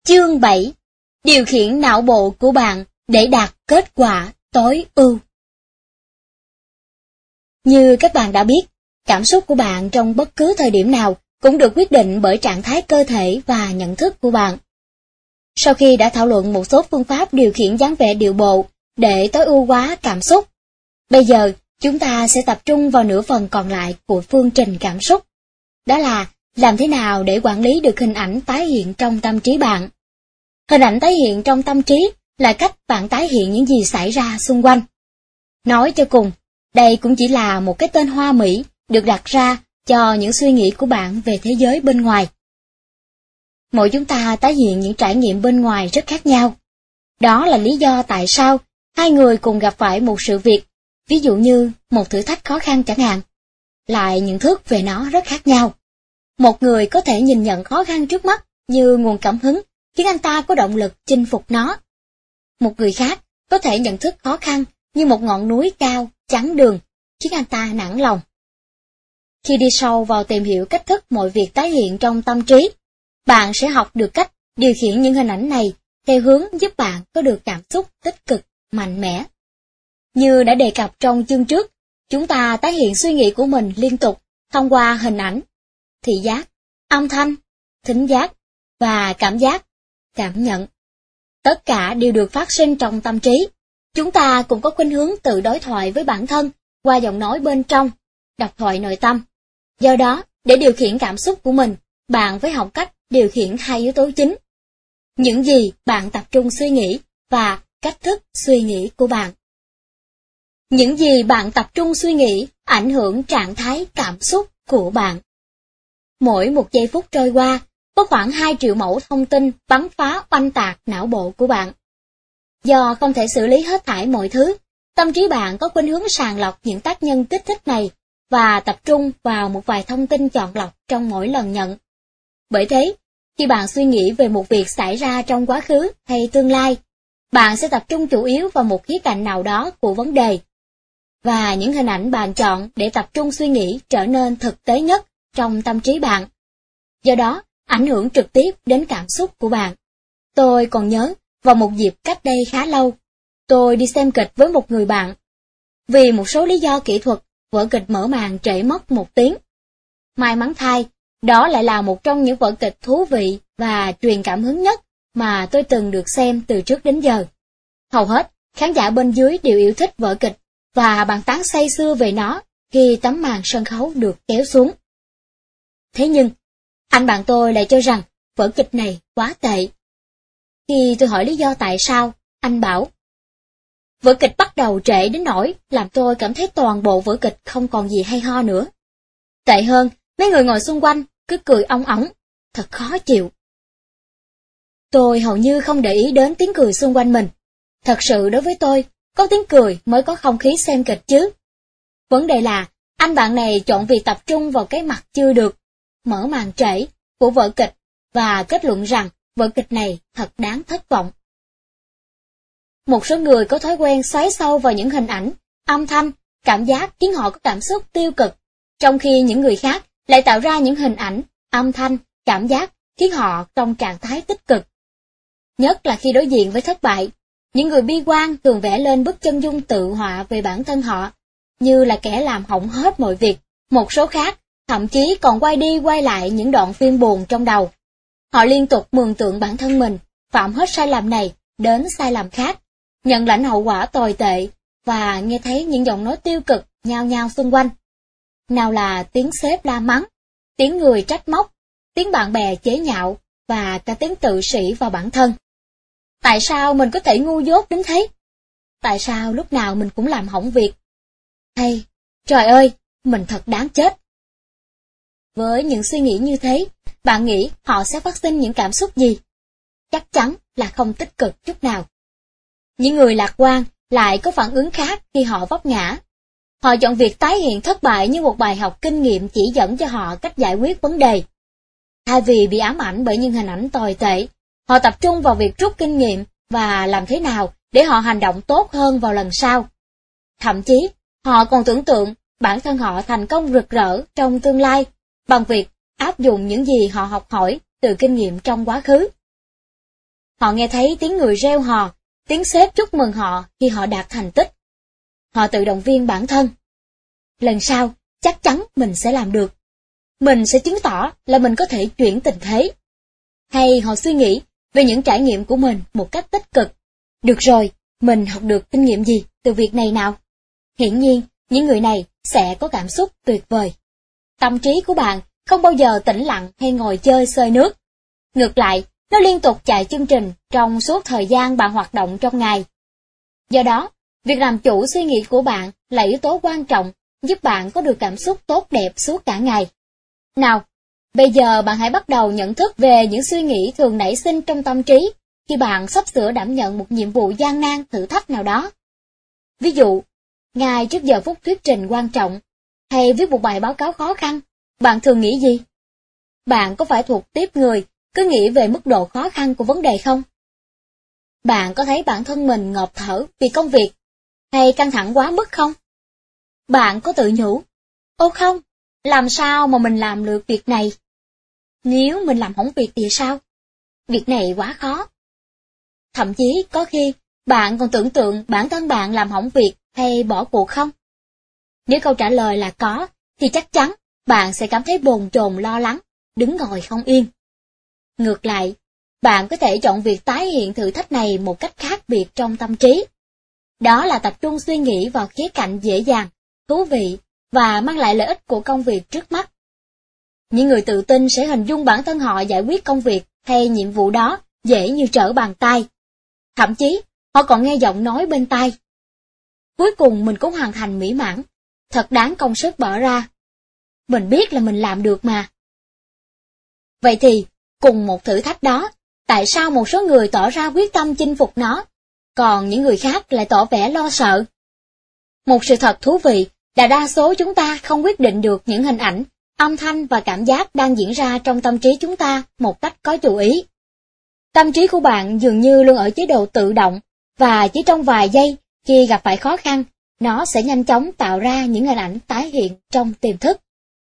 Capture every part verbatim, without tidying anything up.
Chương bảy. Điều khiển não bộ của bạn để đạt kết quả tối ưu. Như các bạn đã biết, cảm xúc của bạn trong bất cứ thời điểm nào cũng được quyết định bởi trạng thái cơ thể và nhận thức của bạn. Sau khi đã thảo luận một số phương pháp điều khiển dáng vẻ điệu bộ để tối ưu hóa cảm xúc, bây giờ chúng ta sẽ tập trung vào nửa phần còn lại của phương trình cảm xúc. Đó là làm thế nào để quản lý được hình ảnh tái hiện trong tâm trí bạn. Hình ảnh tái hiện trong tâm trí là cách bạn tái hiện những gì xảy ra xung quanh. Nói cho cùng, đây cũng chỉ là một cái tên hoa mỹ được đặt ra cho những suy nghĩ của bạn về thế giới bên ngoài. Mỗi chúng ta tái hiện những trải nghiệm bên ngoài rất khác nhau. Đó là lý do tại sao hai người cùng gặp phải một sự việc, ví dụ như một thử thách khó khăn chẳng hạn, lại nhận thức về nó rất khác nhau. Một người có thể nhìn nhận khó khăn trước mắt như nguồn cảm hứng, khiến anh ta có động lực chinh phục nó. Một người khác có thể nhận thức khó khăn như một ngọn núi cao, chắn đường, khiến anh ta nản lòng. Khi đi sâu vào tìm hiểu cách thức mọi việc tái hiện trong tâm trí, bạn sẽ học được cách điều khiển những hình ảnh này theo hướng giúp bạn có được cảm xúc tích cực, mạnh mẽ. Như đã đề cập trong chương trước, chúng ta tái hiện suy nghĩ của mình liên tục thông qua hình ảnh, thị giác, âm thanh, thính giác và cảm giác, cảm nhận. Tất cả đều được phát sinh trong tâm trí. Chúng ta cũng có khuynh hướng tự đối thoại với bản thân qua giọng nói bên trong, độc thoại nội tâm. Do đó, để điều khiển cảm xúc của mình, bạn phải học cách điều khiển hai yếu tố chính. Những gì bạn tập trung suy nghĩ và cách thức suy nghĩ của bạn. Những gì bạn tập trung suy nghĩ ảnh hưởng trạng thái cảm xúc của bạn. Mỗi một giây phút trôi qua, có khoảng hai triệu mẫu thông tin bắn phá oanh tạc não bộ của bạn. Do không thể xử lý hết thảy mọi thứ, tâm trí bạn có khuynh hướng sàng lọc những tác nhân kích thích này và tập trung vào một vài thông tin chọn lọc trong mỗi lần nhận. Bởi thế, khi bạn suy nghĩ về một việc xảy ra trong quá khứ hay tương lai, bạn sẽ tập trung chủ yếu vào một khía cạnh nào đó của vấn đề. Và những hình ảnh bạn chọn để tập trung suy nghĩ trở nên thực tế nhất trong tâm trí bạn. Do đó, ảnh hưởng trực tiếp đến cảm xúc của bạn. Tôi còn nhớ, vào một dịp cách đây khá lâu, tôi đi xem kịch với một người bạn. Vì một số lý do kỹ thuật, vở kịch mở màn trễ mất một tiếng. May mắn thay, đó lại là một trong những vở kịch thú vị và truyền cảm hứng nhất mà tôi từng được xem từ trước đến giờ. Hầu hết, khán giả bên dưới đều yêu thích vở kịch và bàn tán say sưa về nó khi tấm màn sân khấu được kéo xuống. Thế nhưng, anh bạn tôi lại cho rằng vở kịch này quá tệ. Khi tôi hỏi lý do tại sao, anh bảo: vở kịch bắt đầu trễ đến nỗi làm tôi cảm thấy toàn bộ vở kịch không còn gì hay ho nữa. Tệ hơn, mấy người ngồi xung quanh cứ cười ong óng, thật khó chịu. Tôi hầu như không để ý đến tiếng cười xung quanh mình. Thật sự đối với tôi, có tiếng cười mới có không khí xem kịch chứ. Vấn đề là, anh bạn này chọn việc tập trung vào cái mặt chưa được, mở màn trễ của vở kịch và kết luận rằng vở kịch này thật đáng thất vọng. Một số người có thói quen xoáy sâu vào những hình ảnh, âm thanh, cảm giác khiến họ có cảm xúc tiêu cực, trong khi những người khác lại tạo ra những hình ảnh, âm thanh, cảm giác khiến họ trong trạng thái tích cực. Nhất là khi đối diện với thất bại, những người bi quan thường vẽ lên bức chân dung tự họa về bản thân họ, như là kẻ làm hỏng hết mọi việc. Một số khác thậm chí còn quay đi quay lại những đoạn phim buồn trong đầu. Họ liên tục mường tượng bản thân mình phạm hết sai lầm này đến sai lầm khác, nhận lãnh hậu quả tồi tệ và nghe thấy những giọng nói tiêu cực nhao nhao xung quanh. Nào là tiếng sếp la mắng, tiếng người trách móc, tiếng bạn bè chế nhạo và cả tiếng tự sĩ vào bản thân. Tại sao mình có thể ngu dốt đến thế? Tại sao lúc nào mình cũng làm hỏng việc? Hay, trời ơi, mình thật đáng chết. Với những suy nghĩ như thế, bạn nghĩ họ sẽ phát sinh những cảm xúc gì? Chắc chắn là không tích cực chút nào. Những người lạc quan lại có phản ứng khác khi họ vấp ngã. Họ chọn việc tái hiện thất bại như một bài học kinh nghiệm chỉ dẫn cho họ cách giải quyết vấn đề. Thay vì bị ám ảnh bởi những hình ảnh tồi tệ, họ tập trung vào việc rút kinh nghiệm và làm thế nào để họ hành động tốt hơn vào lần sau. Thậm chí, họ còn tưởng tượng bản thân họ thành công rực rỡ trong tương lai bằng việc áp dụng những gì họ học hỏi từ kinh nghiệm trong quá khứ. Họ nghe thấy tiếng người reo hò, tiếng sếp chúc mừng họ khi họ đạt thành tích. Họ tự động viên bản thân. Lần sau, chắc chắn mình sẽ làm được. Mình sẽ chứng tỏ là mình có thể chuyển tình thế. Hay họ suy nghĩ về những trải nghiệm của mình một cách tích cực. Được rồi, mình học được kinh nghiệm gì từ việc này nào? Hiển nhiên, những người này sẽ có cảm xúc tuyệt vời. Tâm trí của bạn không bao giờ tĩnh lặng hay ngồi chơi xơi nước. Ngược lại, nó liên tục chạy chương trình trong suốt thời gian bạn hoạt động trong ngày. Do đó, việc làm chủ suy nghĩ của bạn là yếu tố quan trọng giúp bạn có được cảm xúc tốt đẹp suốt cả ngày. Nào, bây giờ bạn hãy bắt đầu nhận thức về những suy nghĩ thường nảy sinh trong tâm trí khi bạn sắp sửa đảm nhận một nhiệm vụ gian nan thử thách nào đó. Ví dụ, ngay trước giờ phút thuyết trình quan trọng, hay viết một bài báo cáo khó khăn, bạn thường nghĩ gì? Bạn có phải thuộc tiếp người cứ nghĩ về mức độ khó khăn của vấn đề không? Bạn có thấy bản thân mình ngộp thở vì công việc, hay căng thẳng quá mức không? Bạn có tự nhủ, ô không, làm sao mà mình làm được việc này? Nếu mình làm hỏng việc thì sao? Việc này quá khó. Thậm chí có khi bạn còn tưởng tượng bản thân bạn làm hỏng việc hay bỏ cuộc không? Nếu câu trả lời là có, thì chắc chắn bạn sẽ cảm thấy bồn chồn lo lắng, đứng ngồi không yên. Ngược lại, bạn có thể chọn việc tái hiện thử thách này một cách khác biệt trong tâm trí. Đó là tập trung suy nghĩ vào khía cạnh dễ dàng, thú vị và mang lại lợi ích của công việc trước mắt. Những người tự tin sẽ hình dung bản thân họ giải quyết công việc hay nhiệm vụ đó dễ như trở bàn tay. Thậm chí, họ còn nghe giọng nói bên tai. Cuối cùng mình cũng hoàn thành mỹ mãn, thật đáng công sức bỏ ra. Mình biết là mình làm được mà. Vậy thì, cùng một thử thách đó, tại sao một số người tỏ ra quyết tâm chinh phục nó, còn những người khác lại tỏ vẻ lo sợ? Một sự thật thú vị là đa số chúng ta không quyết định được những hình ảnh, âm thanh và cảm giác đang diễn ra trong tâm trí chúng ta một cách có chủ ý. Tâm trí của bạn dường như luôn ở chế độ tự động, và chỉ trong vài giây khi gặp phải khó khăn, nó sẽ nhanh chóng tạo ra những hình ảnh tái hiện trong tiềm thức.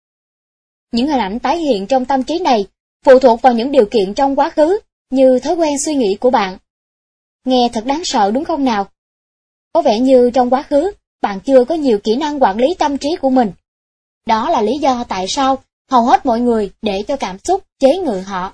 Những hình ảnh tái hiện trong tâm trí này phụ thuộc vào những điều kiện trong quá khứ, như thói quen suy nghĩ của bạn. Nghe thật đáng sợ đúng không nào? Có vẻ như trong quá khứ, bạn chưa có nhiều kỹ năng quản lý tâm trí của mình. Đó là lý do tại sao hầu hết mọi người để cho cảm xúc chế ngự họ.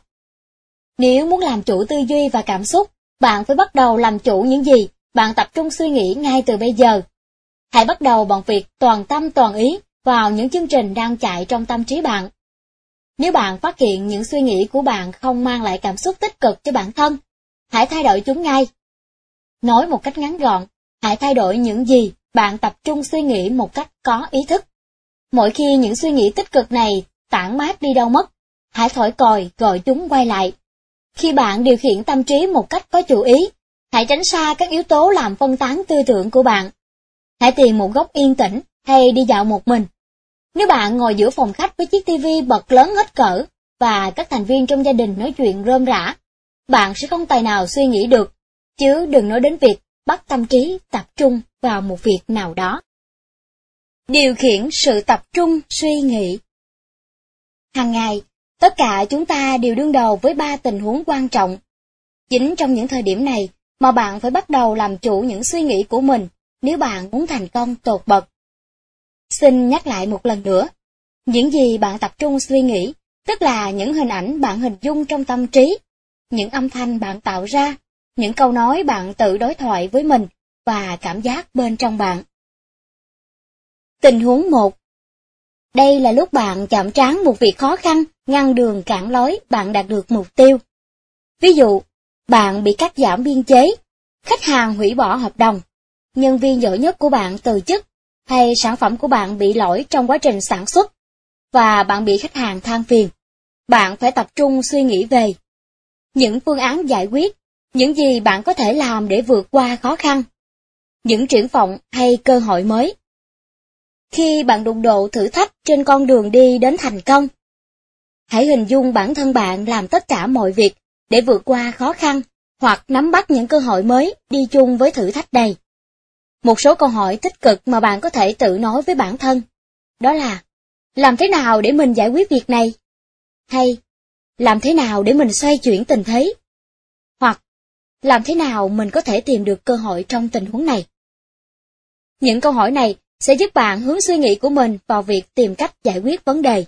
Nếu muốn làm chủ tư duy và cảm xúc, bạn phải bắt đầu làm chủ những gì bạn tập trung suy nghĩ ngay từ bây giờ. Hãy bắt đầu bằng việc toàn tâm toàn ý vào những chương trình đang chạy trong tâm trí bạn. Nếu bạn phát hiện những suy nghĩ của bạn không mang lại cảm xúc tích cực cho bản thân, hãy thay đổi chúng ngay. Nói một cách ngắn gọn, hãy thay đổi những gì bạn tập trung suy nghĩ một cách có ý thức. Mỗi khi những suy nghĩ tích cực này tản mát đi đâu mất, hãy thổi còi gọi chúng quay lại. Khi bạn điều khiển tâm trí một cách có chủ ý, hãy tránh xa các yếu tố làm phân tán tư tưởng của bạn. Hãy tìm một góc yên tĩnh hay đi dạo một mình. Nếu bạn ngồi giữa phòng khách với chiếc tivi bật lớn hết cỡ và các thành viên trong gia đình nói chuyện rôm rả, bạn sẽ không tài nào suy nghĩ được, chứ đừng nói đến việc bắt tâm trí tập trung vào một việc nào đó. Điều khiển sự tập trung suy nghĩ. Hàng ngày, tất cả chúng ta đều đương đầu với ba tình huống quan trọng. Chính trong những thời điểm này mà bạn phải bắt đầu làm chủ những suy nghĩ của mình nếu bạn muốn thành công tột bậc. Xin nhắc lại một lần nữa, những gì bạn tập trung suy nghĩ, tức là những hình ảnh bạn hình dung trong tâm trí, những âm thanh bạn tạo ra, những câu nói bạn tự đối thoại với mình và cảm giác bên trong bạn. Tình huống một. Đây là lúc bạn chạm trán một việc khó khăn, ngăn đường cản lối bạn đạt được mục tiêu. Ví dụ, bạn bị cắt giảm biên chế, khách hàng hủy bỏ hợp đồng, nhân viên giỏi nhất của bạn từ chức, hay sản phẩm của bạn bị lỗi trong quá trình sản xuất, và bạn bị khách hàng than phiền. Bạn phải tập trung suy nghĩ về những phương án giải quyết, những gì bạn có thể làm để vượt qua khó khăn, những triển vọng hay cơ hội mới. Khi bạn đụng độ thử thách trên con đường đi đến thành công, hãy hình dung bản thân bạn làm tất cả mọi việc để vượt qua khó khăn hoặc nắm bắt những cơ hội mới đi chung với thử thách này. Một số câu hỏi tích cực mà bạn có thể tự nói với bản thân, đó là: làm thế nào để mình giải quyết việc này? Hay làm thế nào để mình xoay chuyển tình thế? Hoặc Làm thế nào mình có thể tìm được cơ hội trong tình huống này? Những câu hỏi này sẽ giúp bạn hướng suy nghĩ của mình vào việc tìm cách giải quyết vấn đề.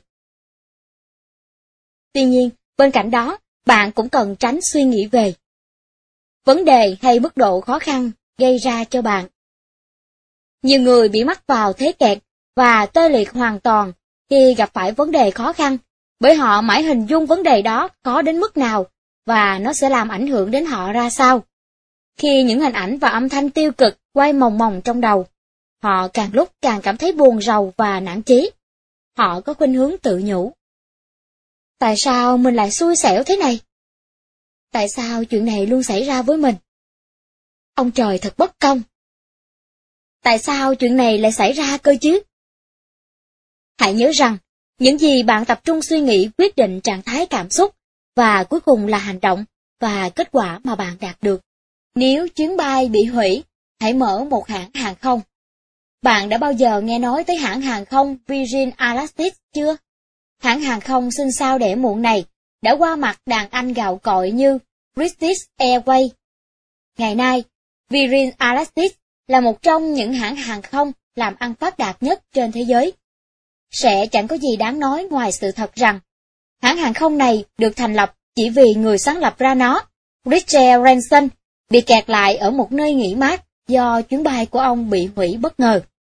Tuy nhiên, bên cạnh đó, bạn cũng cần tránh suy nghĩ về vấn đề hay mức độ khó khăn gây ra cho bạn. Nhiều người bị mắc vào thế kẹt và tê liệt hoàn toàn khi gặp phải vấn đề khó khăn, bởi họ mãi hình dung vấn đề đó khó đến mức nào và nó sẽ làm ảnh hưởng đến họ ra sao. Khi những hình ảnh và âm thanh tiêu cực quay mòng mòng trong đầu, họ càng lúc càng cảm thấy buồn rầu và nản chí. Họ có khuynh hướng tự nhủ: tại sao mình lại xui xẻo thế này? Tại sao chuyện này luôn xảy ra với mình? Ông trời thật bất công. Tại sao chuyện này lại xảy ra cơ chứ? Hãy nhớ rằng, những gì bạn tập trung suy nghĩ quyết định trạng thái cảm xúc, và cuối cùng là hành động và kết quả mà bạn đạt được. Nếu chuyến bay bị hủy, hãy mở một hãng hàng không. Bạn đã bao giờ nghe nói tới hãng hàng không Virgin Atlantic chưa? Hãng hàng không sinh sao đẻ muộn này đã qua mặt đàn anh gạo cội như British Airways. Ngày nay, Virgin Atlantic là một trong những hãng hàng không làm ăn phát đạt nhất trên thế giới. Sẽ chẳng có gì đáng nói ngoài sự thật rằng, hãng hàng không này được thành lập chỉ vì người sáng lập ra nó, Richard Branson, bị kẹt lại ở một nơi nghỉ mát do chuyến bay của ông bị hủy bất ngờ.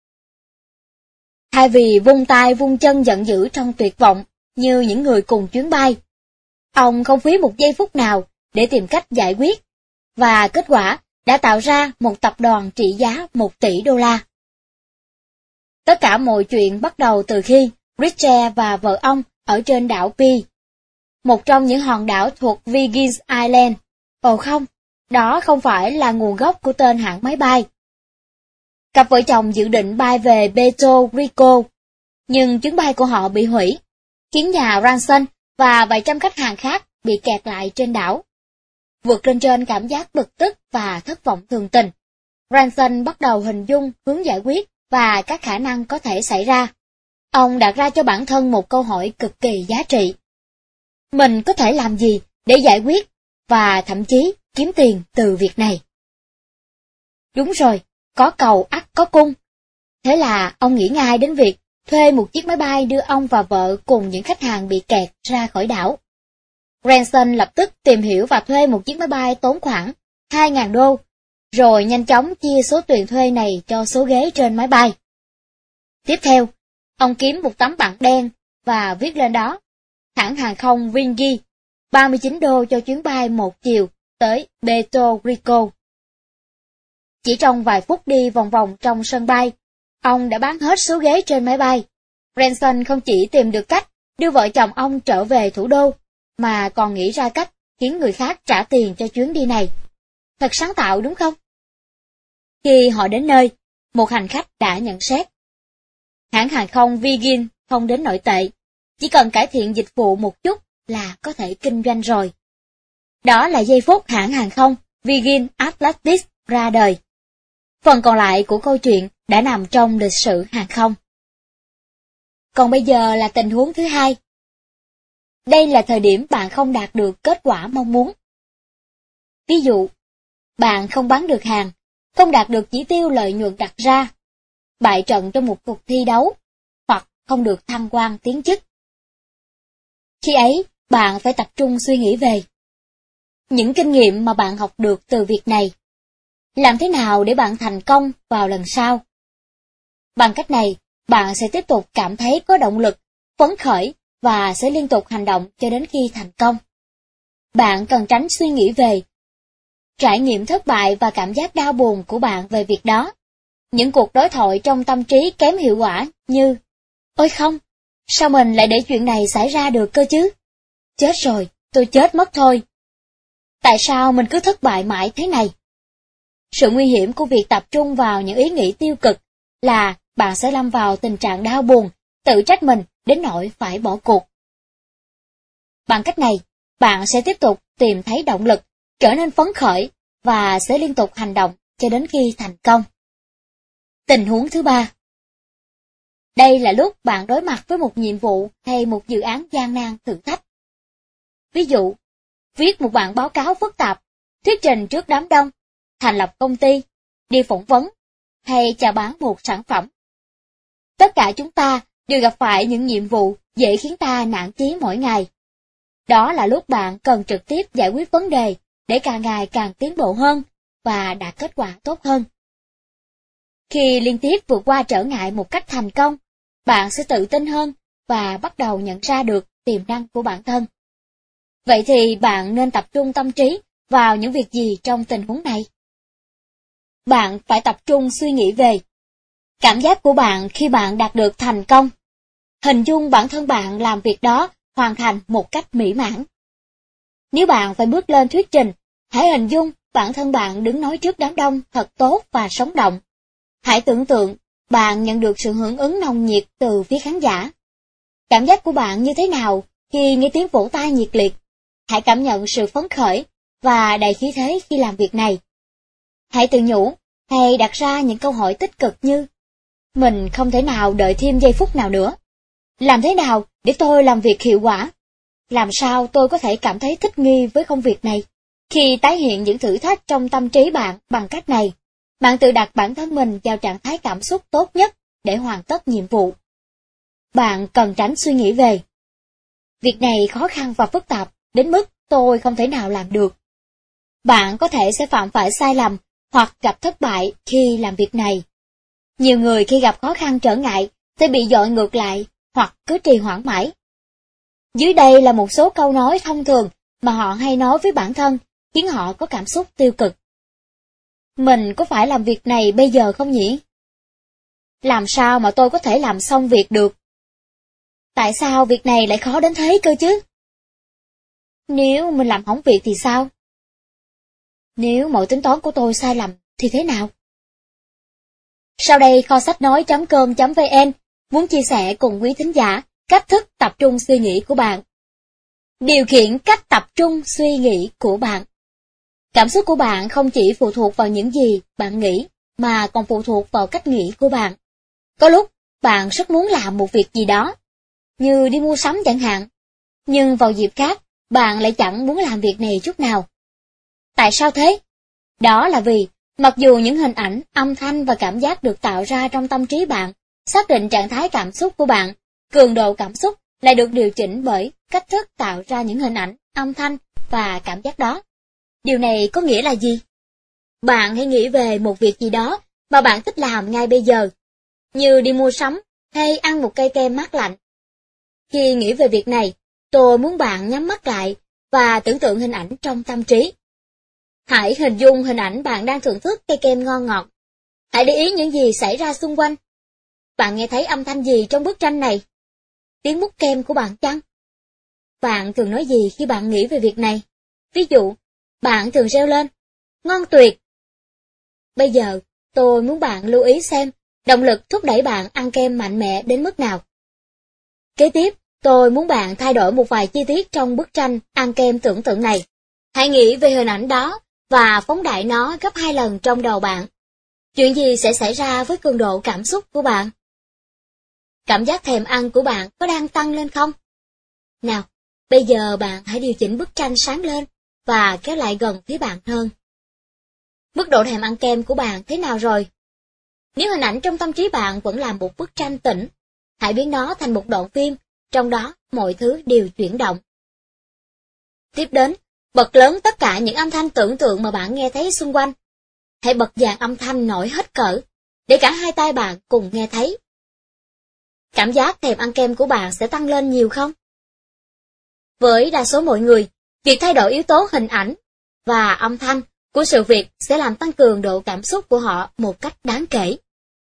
Thay vì vung tay vung chân giận dữ trong tuyệt vọng như những người cùng chuyến bay, ông không phí một giây phút nào để tìm cách giải quyết, và kết quả đã tạo ra một tập đoàn trị giá một tỷ đô la. Tất cả mọi chuyện bắt đầu từ khi Richard và vợ ông ở trên đảo Pi, một trong những hòn đảo thuộc Virgin Islands. Ồ không, đó không phải là nguồn gốc của tên hãng máy bay. Cặp vợ chồng dự định bay về Puerto Rico, nhưng chuyến bay của họ bị hủy, khiến nhà Branson và vài trăm khách hàng khác bị kẹt lại trên đảo. Vượt lên trên cảm giác bực tức và thất vọng thường tình, Branson bắt đầu hình dung hướng giải quyết và các khả năng có thể xảy ra. Ông đặt ra cho bản thân một câu hỏi cực kỳ giá trị. Mình có thể làm gì để giải quyết và thậm chí kiếm tiền từ việc này? Đúng rồi, có cầu ắt có cung. Thế là ông nghĩ ngay đến việc thuê một chiếc máy bay đưa ông và vợ cùng những khách hàng bị kẹt ra khỏi đảo. Branson lập tức tìm hiểu và thuê một chiếc máy bay tốn khoảng hai nghìn đô, rồi nhanh chóng chia số tiền thuê này cho số ghế trên máy bay. Tiếp theo, ông kiếm một tấm bảng đen và viết lên đó: hãng hàng không Virgin, ba mươi chín đô cho chuyến bay một chiều tới Puerto Rico. Chỉ trong vài phút đi vòng vòng trong sân bay, ông đã bán hết số ghế trên máy bay. Branson không chỉ tìm được cách đưa vợ chồng ông trở về thủ đô, mà còn nghĩ ra cách khiến người khác trả tiền cho chuyến đi này. Thật sáng tạo đúng không? Khi họ đến nơi, một hành khách đã nhận xét: hãng hàng không Virgin không đến nổi tệ, chỉ cần cải thiện dịch vụ một chút là có thể kinh doanh rồi. Đó là giây phút hãng hàng không Virgin Atlantic ra đời. Phần còn lại của câu chuyện đã nằm trong lịch sử hàng không. Còn bây giờ là tình huống thứ hai. Đây là thời điểm bạn không đạt được kết quả mong muốn. Ví dụ, bạn không bán được hàng, không đạt được chỉ tiêu lợi nhuận đặt ra, bại trận trong một cuộc thi đấu, hoặc không được thăng quan tiến chức. Khi ấy, bạn phải tập trung suy nghĩ về những kinh nghiệm mà bạn học được từ việc này. Làm thế nào để bạn thành công vào lần sau? Bằng cách này, bạn sẽ tiếp tục cảm thấy có động lực, phấn khởi và sẽ liên tục hành động cho đến khi thành công. Bạn cần tránh suy nghĩ về trải nghiệm thất bại và cảm giác đau buồn của bạn về việc đó. Những cuộc đối thoại trong tâm trí kém hiệu quả như: ôi không, sao mình lại để chuyện này xảy ra được cơ chứ? Chết rồi, tôi chết mất thôi. Tại sao mình cứ thất bại mãi thế này? Sự nguy hiểm của việc tập trung vào những ý nghĩ tiêu cực là bạn sẽ lâm vào tình trạng đau buồn, tự trách mình đến nỗi phải bỏ cuộc. Bằng cách này, bạn sẽ tiếp tục tìm thấy động lực, trở nên phấn khởi và sẽ liên tục hành động cho đến khi thành công. Tình huống thứ ba. Đây là lúc bạn đối mặt với một nhiệm vụ hay một dự án gian nan thử thách. Ví dụ, viết một bản báo cáo phức tạp thuyết trình trước đám đông, thành lập công ty, đi phỏng vấn, hay chào bán một sản phẩm. Tất cả chúng ta đều gặp phải những nhiệm vụ dễ khiến ta nản chí mỗi ngày. Đó là lúc bạn cần trực tiếp giải quyết vấn đề để càng ngày càng tiến bộ hơn và đạt kết quả tốt hơn. Khi liên tiếp vượt qua trở ngại một cách thành công, bạn sẽ tự tin hơn và bắt đầu nhận ra được tiềm năng của bản thân. Vậy thì bạn nên tập trung tâm trí vào những việc gì trong tình huống này? Bạn phải tập trung suy nghĩ về cảm giác của bạn khi bạn đạt được thành công. Hình dung bản thân bạn làm việc đó hoàn thành một cách mỹ mãn. Nếu bạn phải bước lên thuyết trình, hãy hình dung bản thân bạn đứng nói trước đám đông thật tốt và sống động. Hãy tưởng tượng bạn nhận được sự hưởng ứng nồng nhiệt từ phía khán giả. Cảm giác của bạn như thế nào khi nghe tiếng vỗ tay nhiệt liệt? Hãy cảm nhận sự phấn khởi và đầy khí thế khi làm việc này. Hãy tự nhủ hay đặt ra những câu hỏi tích cực như: mình không thể nào đợi thêm giây phút nào nữa. Làm thế nào để tôi làm việc hiệu quả? Làm sao tôi có thể cảm thấy thích nghi với công việc này? Khi tái hiện những thử thách trong tâm trí bạn bằng cách này, bạn tự đặt bản thân mình vào trạng thái cảm xúc tốt nhất để hoàn tất nhiệm vụ. Bạn cần tránh suy nghĩ về việc này khó khăn và phức tạp đến mức tôi không thể nào làm được. Bạn có thể sẽ phạm phải sai lầm hoặc gặp thất bại khi làm việc này. Nhiều người khi gặp khó khăn trở ngại sẽ bị dội ngược lại hoặc cứ trì hoãn mãi. Dưới đây là một số câu nói thông thường mà họ hay nói với bản thân, khiến họ có cảm xúc tiêu cực. Mình có phải làm việc này bây giờ không nhỉ? Làm sao mà tôi có thể làm xong việc được? Tại sao việc này lại khó đến thế cơ chứ? Nếu mình làm hỏng việc thì sao? Nếu mọi tính toán của tôi sai lầm thì thế nào? Sau đây kho sách nói chấm com chấm vn muốn chia sẻ cùng quý thính giả cách thức tập trung suy nghĩ của bạn. Điều khiển cách tập trung suy nghĩ của bạn. Cảm xúc của bạn không chỉ phụ thuộc vào những gì bạn nghĩ, mà còn phụ thuộc vào cách nghĩ của bạn. Có lúc, bạn rất muốn làm một việc gì đó, như đi mua sắm chẳng hạn, nhưng vào dịp khác, bạn lại chẳng muốn làm việc này chút nào. Tại sao thế? Đó là vì, mặc dù những hình ảnh, âm thanh và cảm giác được tạo ra trong tâm trí bạn, xác định trạng thái cảm xúc của bạn, cường độ cảm xúc lại được điều chỉnh bởi cách thức tạo ra những hình ảnh, âm thanh và cảm giác đó. Điều này có nghĩa là gì? Bạn hãy nghĩ về một việc gì đó mà bạn thích làm ngay bây giờ, như đi mua sắm hay ăn một cây kem mát lạnh. Khi nghĩ về việc này, tôi muốn bạn nhắm mắt lại và tưởng tượng hình ảnh trong tâm trí. Hãy hình dung hình ảnh bạn đang thưởng thức cây kem ngon ngọt. Hãy để ý những gì xảy ra xung quanh. Bạn nghe thấy âm thanh gì trong bức tranh này? Tiếng mút kem của bạn chăng? Bạn thường nói gì khi bạn nghĩ về việc này? Ví dụ, bạn thường reo lên, ngon tuyệt. Bây giờ, tôi muốn bạn lưu ý xem động lực thúc đẩy bạn ăn kem mạnh mẽ đến mức nào. Kế tiếp, tôi muốn bạn thay đổi một vài chi tiết trong bức tranh ăn kem tưởng tượng này. Hãy nghĩ về hình ảnh đó và phóng đại nó gấp hai lần trong đầu bạn. Chuyện gì sẽ xảy ra với cường độ cảm xúc của bạn? Cảm giác thèm ăn của bạn có đang tăng lên không? Nào, bây giờ bạn hãy điều chỉnh bức tranh sáng lên và kéo lại gần phía bạn hơn. Mức độ thèm ăn kem của bạn thế nào rồi? Nếu hình ảnh trong tâm trí bạn vẫn là một bức tranh tĩnh, hãy biến nó thành một đoạn phim, trong đó mọi thứ đều chuyển động. Tiếp đến, bật lớn tất cả những âm thanh tưởng tượng mà bạn nghe thấy xung quanh. Hãy bật dàn âm thanh nổi hết cỡ, để cả hai tai bạn cùng nghe thấy. Cảm giác thèm ăn kem của bạn sẽ tăng lên nhiều không? Với đa số mọi người, việc thay đổi yếu tố hình ảnh và âm thanh của sự việc sẽ làm tăng cường độ cảm xúc của họ một cách đáng kể.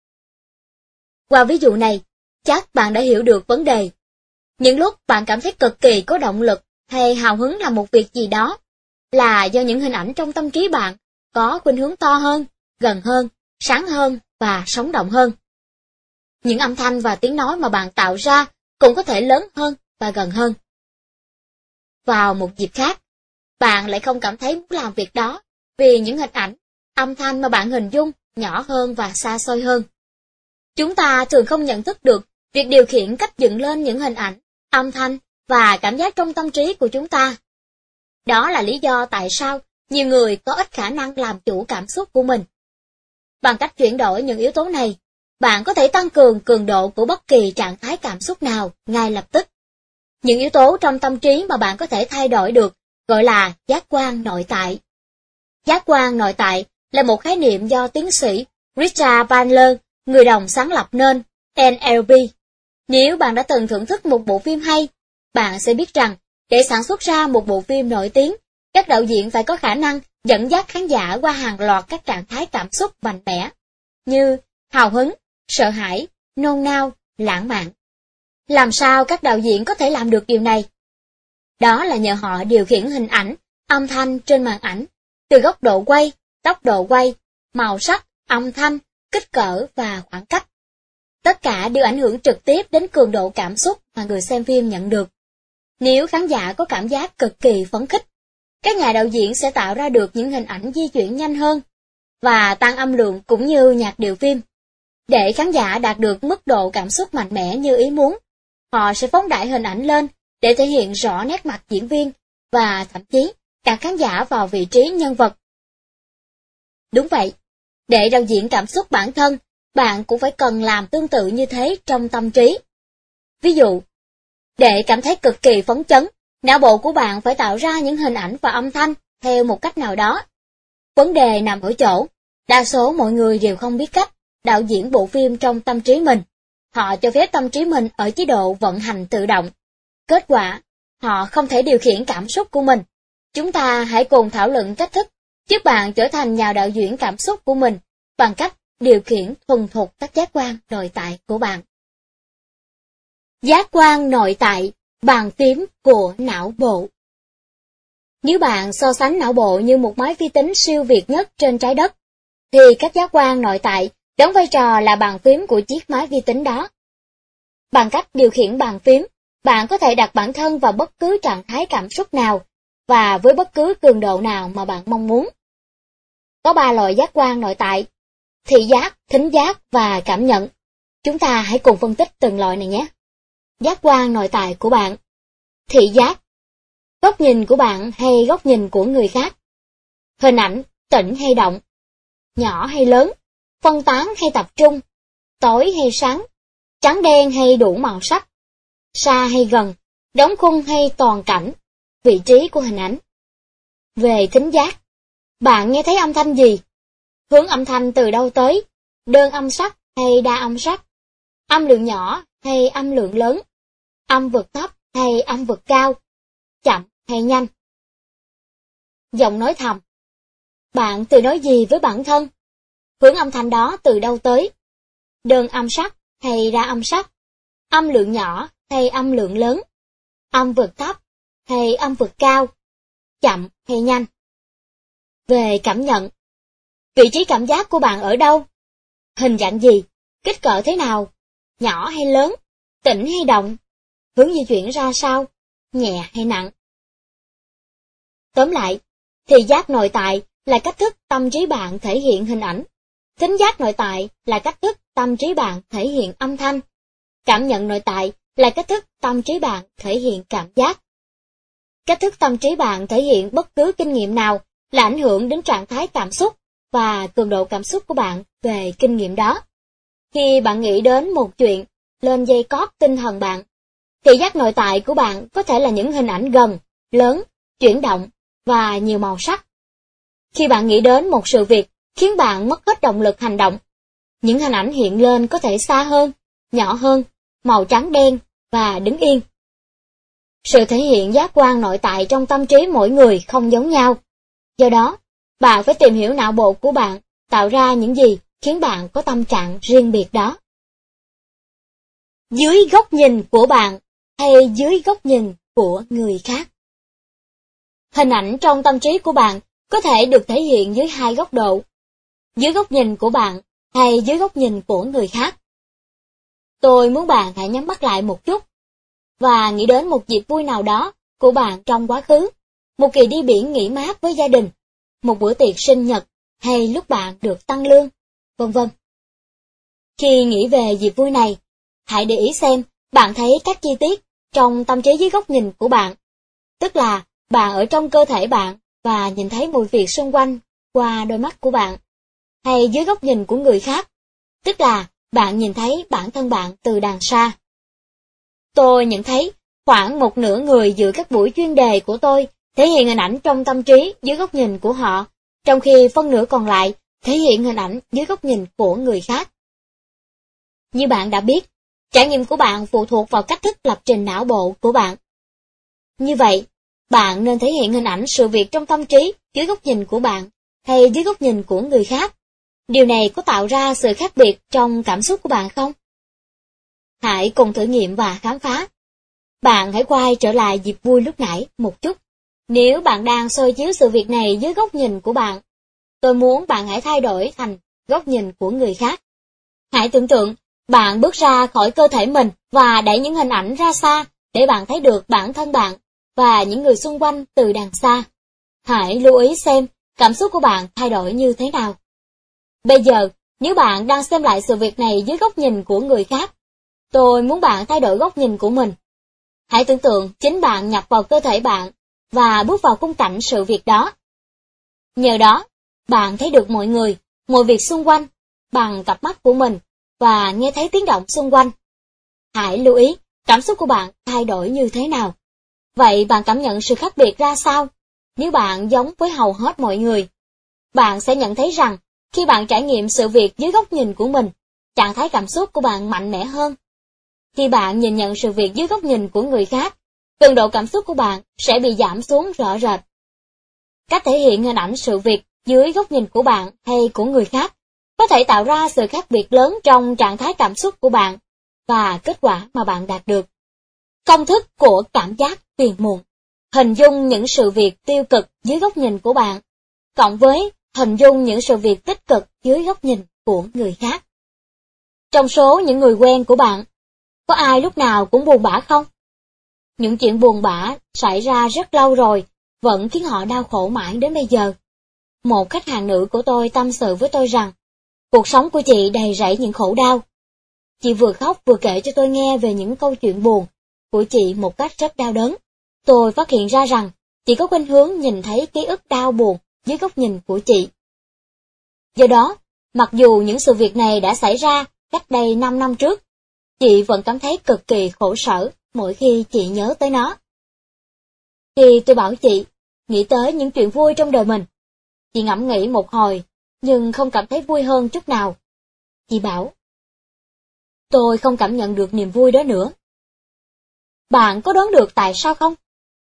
Qua ví dụ này, chắc bạn đã hiểu được vấn đề. Những lúc bạn cảm thấy cực kỳ có động lực hay hào hứng làm một việc gì đó, là do những hình ảnh trong tâm trí bạn có khuynh hướng to hơn, gần hơn, sáng hơn và sống động hơn. Những âm thanh và tiếng nói mà bạn tạo ra cũng có thể lớn hơn và gần hơn. Vào một dịp khác, bạn lại không cảm thấy muốn làm việc đó vì những hình ảnh, âm thanh mà bạn hình dung nhỏ hơn và xa xôi hơn. Chúng ta thường không nhận thức được việc điều khiển cách dựng lên những hình ảnh, âm thanh và cảm giác trong tâm trí của chúng ta. Đó là lý do tại sao nhiều người có ít khả năng làm chủ cảm xúc của mình. Bằng cách chuyển đổi những yếu tố này, bạn có thể tăng cường cường độ của bất kỳ trạng thái cảm xúc nào ngay lập tức. Những yếu tố trong tâm trí mà bạn có thể thay đổi được gọi là giác quan nội tại. Giác quan nội tại là một khái niệm do tiến sĩ Richard Bandler, người đồng sáng lập nên en lờ pê. Nếu bạn đã từng thưởng thức một bộ phim hay, bạn sẽ biết rằng để sản xuất ra một bộ phim nổi tiếng, các đạo diễn phải có khả năng dẫn dắt khán giả qua hàng loạt các trạng thái cảm xúc mạnh mẽ, như hào hứng, sợ hãi, nôn nao, lãng mạn. Làm sao các đạo diễn có thể làm được điều này? Đó là nhờ họ điều khiển hình ảnh, âm thanh trên màn ảnh, từ góc độ quay, tốc độ quay, màu sắc, âm thanh, kích cỡ và khoảng cách. Tất cả đều ảnh hưởng trực tiếp đến cường độ cảm xúc mà người xem phim nhận được. Nếu khán giả có cảm giác cực kỳ phấn khích, các nhà đạo diễn sẽ tạo ra được những hình ảnh di chuyển nhanh hơn và tăng âm lượng cũng như nhạc điệu phim. Để khán giả đạt được mức độ cảm xúc mạnh mẽ như ý muốn, họ sẽ phóng đại hình ảnh lên để thể hiện rõ nét mặt diễn viên và thậm chí đặt khán giả vào vị trí nhân vật. Đúng vậy, để đạo diễn cảm xúc bản thân, bạn cũng phải cần làm tương tự như thế trong tâm trí. Ví dụ, để cảm thấy cực kỳ phấn chấn, não bộ của bạn phải tạo ra những hình ảnh và âm thanh theo một cách nào đó. Vấn đề nằm ở chỗ, đa số mọi người đều không biết cách đạo diễn bộ phim trong tâm trí mình. Họ cho phép tâm trí mình ở chế độ vận hành tự động. Kết quả, họ không thể điều khiển cảm xúc của mình. Chúng ta hãy cùng thảo luận cách thức giúp bạn trở thành nhà đạo diễn cảm xúc của mình bằng cách điều khiển thuần thục các giác quan nội tại của bạn. Giác quan nội tại, bàn phím của não bộ. Nếu bạn so sánh não bộ như một máy vi tính siêu việt nhất trên trái đất, thì các giác quan nội tại đóng vai trò là bàn phím của chiếc máy vi tính đó. Bằng cách điều khiển bàn phím, bạn có thể đặt bản thân vào bất cứ trạng thái cảm xúc nào và với bất cứ cường độ nào mà bạn mong muốn. Có ba loại giác quan nội tại: thị giác, thính giác và cảm nhận. Chúng ta hãy cùng phân tích từng loại này nhé. Giác quan nội tại của bạn. Thị giác. Góc nhìn của bạn hay góc nhìn của người khác. Hình ảnh, tĩnh hay động. Nhỏ hay lớn. Phân tán hay tập trung. Tối hay sáng. Trắng đen hay đủ màu sắc. Xa hay gần. Đóng khung hay toàn cảnh. Vị trí của hình ảnh. Về thính giác. Bạn nghe thấy âm thanh gì? Hướng âm thanh từ đâu tới? Đơn âm sắc hay đa âm sắc? Âm lượng nhỏ hay âm lượng lớn? Âm vực thấp hay âm vực cao? Chậm hay nhanh? Giọng nói thầm. Bạn tự nói gì với bản thân? Hướng âm thanh đó từ đâu tới? Đơn âm sắc hay đa âm sắc? Âm lượng nhỏ hay âm lượng lớn? Âm vực thấp hay âm vực cao? Chậm hay nhanh? Về cảm nhận. Vị trí cảm giác của bạn ở đâu? Hình dạng gì? Kích cỡ thế nào? Nhỏ hay lớn? Tĩnh hay động? Hướng di chuyển ra sao? Nhẹ hay nặng? Tóm lại, thị giác nội tại là cách thức tâm trí bạn thể hiện hình ảnh. Thính giác nội tại là cách thức tâm trí bạn thể hiện âm thanh. Cảm nhận nội tại là cách thức tâm trí bạn thể hiện cảm giác. Cách thức tâm trí bạn thể hiện bất cứ kinh nghiệm nào là ảnh hưởng đến trạng thái cảm xúc và cường độ cảm xúc của bạn về kinh nghiệm đó. Khi bạn nghĩ đến một chuyện lên dây cót tinh thần bạn, thị giác nội tại của bạn có thể là những hình ảnh gần, lớn, chuyển động và nhiều màu sắc. Khi bạn nghĩ đến một sự việc khiến bạn mất hết động lực hành động, những hình ảnh hiện lên có thể xa hơn, nhỏ hơn, màu trắng đen và đứng yên. Sự thể hiện giác quan nội tại trong tâm trí mỗi người không giống nhau. Do đó, bạn phải tìm hiểu não bộ của bạn tạo ra những gì khiến bạn có tâm trạng riêng biệt đó. Dưới góc nhìn của bạn hay dưới góc nhìn của người khác? Hình ảnh trong tâm trí của bạn có thể được thể hiện dưới hai góc độ. Dưới góc nhìn của bạn hay dưới góc nhìn của người khác? Tôi muốn bạn hãy nhắm mắt lại một chút và nghĩ đến một dịp vui nào đó của bạn trong quá khứ, một kỳ đi biển nghỉ mát với gia đình, một bữa tiệc sinh nhật hay lúc bạn được tăng lương, vân vân. Khi nghĩ về dịp vui này, hãy để ý xem bạn thấy các chi tiết trong tâm trí dưới góc nhìn của bạn, tức là bạn ở trong cơ thể bạn và nhìn thấy mọi việc xung quanh qua đôi mắt của bạn, hay dưới góc nhìn của người khác, tức là bạn nhìn thấy bản thân bạn từ đằng xa. Tôi nhận thấy khoảng một nửa người dự các buổi chuyên đề của tôi thể hiện hình ảnh trong tâm trí dưới góc nhìn của họ, trong khi phân nửa còn lại thể hiện hình ảnh dưới góc nhìn của người khác. Như bạn đã biết, trải nghiệm của bạn phụ thuộc vào cách thức lập trình não bộ của bạn. Như vậy, bạn nên thể hiện hình ảnh sự việc trong tâm trí dưới góc nhìn của bạn hay dưới góc nhìn của người khác. Điều này có tạo ra sự khác biệt trong cảm xúc của bạn không? Hãy cùng thử nghiệm và khám phá. Bạn hãy quay trở lại dịp vui lúc nãy một chút. Nếu bạn đang soi chiếu sự việc này dưới góc nhìn của bạn, tôi muốn bạn hãy thay đổi thành góc nhìn của người khác. Hãy tưởng tượng, bạn bước ra khỏi cơ thể mình và đẩy những hình ảnh ra xa để bạn thấy được bản thân bạn và những người xung quanh từ đằng xa. Hãy lưu ý xem cảm xúc của bạn thay đổi như thế nào. Bây giờ, nếu bạn đang xem lại sự việc này dưới góc nhìn của người khác, tôi muốn bạn thay đổi góc nhìn của mình. Hãy tưởng tượng chính bạn nhập vào cơ thể bạn và bước vào khung cảnh sự việc đó. Nhờ đó, bạn thấy được mọi người, mọi việc xung quanh bằng cặp mắt của mình và nghe thấy tiếng động xung quanh. Hãy lưu ý cảm xúc của bạn thay đổi như thế nào. Vậy bạn cảm nhận sự khác biệt ra sao? Nếu bạn giống với hầu hết mọi người, bạn sẽ nhận thấy rằng khi bạn trải nghiệm sự việc dưới góc nhìn của mình, trạng thái cảm xúc của bạn mạnh mẽ hơn. Khi bạn nhìn nhận sự việc dưới góc nhìn của người khác, cường độ cảm xúc của bạn sẽ bị giảm xuống rõ rệt. Cách thể hiện hình ảnh sự việc dưới góc nhìn của bạn hay của người khác có thể tạo ra sự khác biệt lớn trong trạng thái cảm xúc của bạn và kết quả mà bạn đạt được. Công thức của cảm giác phiền muộn. Hình dung những sự việc tiêu cực dưới góc nhìn của bạn, cộng với hình dung những sự việc tích cực dưới góc nhìn của người khác. Trong số những người quen của bạn, có ai lúc nào cũng buồn bã không? Những chuyện buồn bã xảy ra rất lâu rồi, vẫn khiến họ đau khổ mãi đến bây giờ. Một khách hàng nữ của tôi tâm sự với tôi rằng, cuộc sống của chị đầy rẫy những khổ đau. Chị vừa khóc vừa kể cho tôi nghe về những câu chuyện buồn của chị một cách rất đau đớn. Tôi phát hiện ra rằng, chị có khuynh hướng nhìn thấy ký ức đau buồn dưới góc nhìn của chị. Do đó, mặc dù những sự việc này đã xảy ra cách đây năm năm trước, chị vẫn cảm thấy cực kỳ khổ sở mỗi khi chị nhớ tới nó. Khi tôi bảo chị nghĩ tới những chuyện vui trong đời mình, chị ngẫm nghĩ một hồi, nhưng không cảm thấy vui hơn chút nào. Chị bảo, tôi không cảm nhận được niềm vui đó nữa. Bạn có đoán được tại sao không?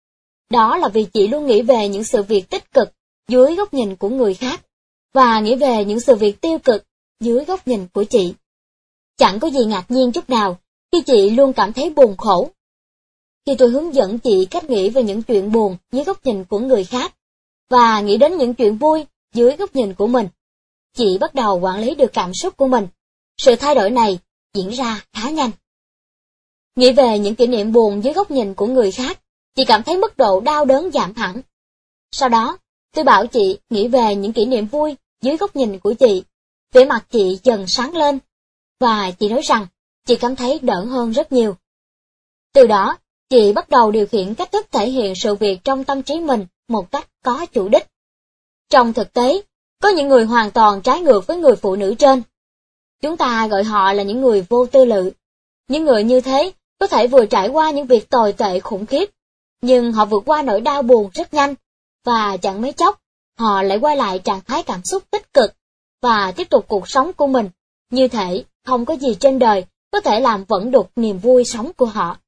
Đó là vì chị luôn nghĩ về những sự việc tích cực dưới góc nhìn của người khác, và nghĩ về những sự việc tiêu cực dưới góc nhìn của chị. Chẳng có gì ngạc nhiên chút nào khi chị luôn cảm thấy buồn khổ. Khi tôi hướng dẫn chị cách nghĩ về những chuyện buồn dưới góc nhìn của người khác, và nghĩ đến những chuyện vui dưới góc nhìn của mình, chị bắt đầu quản lý được cảm xúc của mình. Sự thay đổi này diễn ra khá nhanh. Nghĩ về những kỷ niệm buồn dưới góc nhìn của người khác, chị cảm thấy mức độ đau đớn giảm hẳn. Sau đó, tôi bảo chị nghĩ về những kỷ niệm vui dưới góc nhìn của chị. Vẻ mặt chị dần sáng lên, và chị nói rằng chị cảm thấy đỡ hơn rất nhiều. Từ đó, chị bắt đầu điều khiển cách thức thể hiện sự việc trong tâm trí mình một cách có chủ đích. Trong thực tế, có những người hoàn toàn trái ngược với người phụ nữ trên. Chúng ta gọi họ là những người vô tư lự. Những người như thế có thể vừa trải qua những việc tồi tệ khủng khiếp, nhưng họ vượt qua nỗi đau buồn rất nhanh, và chẳng mấy chốc, họ lại quay lại trạng thái cảm xúc tích cực, và tiếp tục cuộc sống của mình, như thể không có gì trên đời có thể làm vẫn đục niềm vui sống của họ.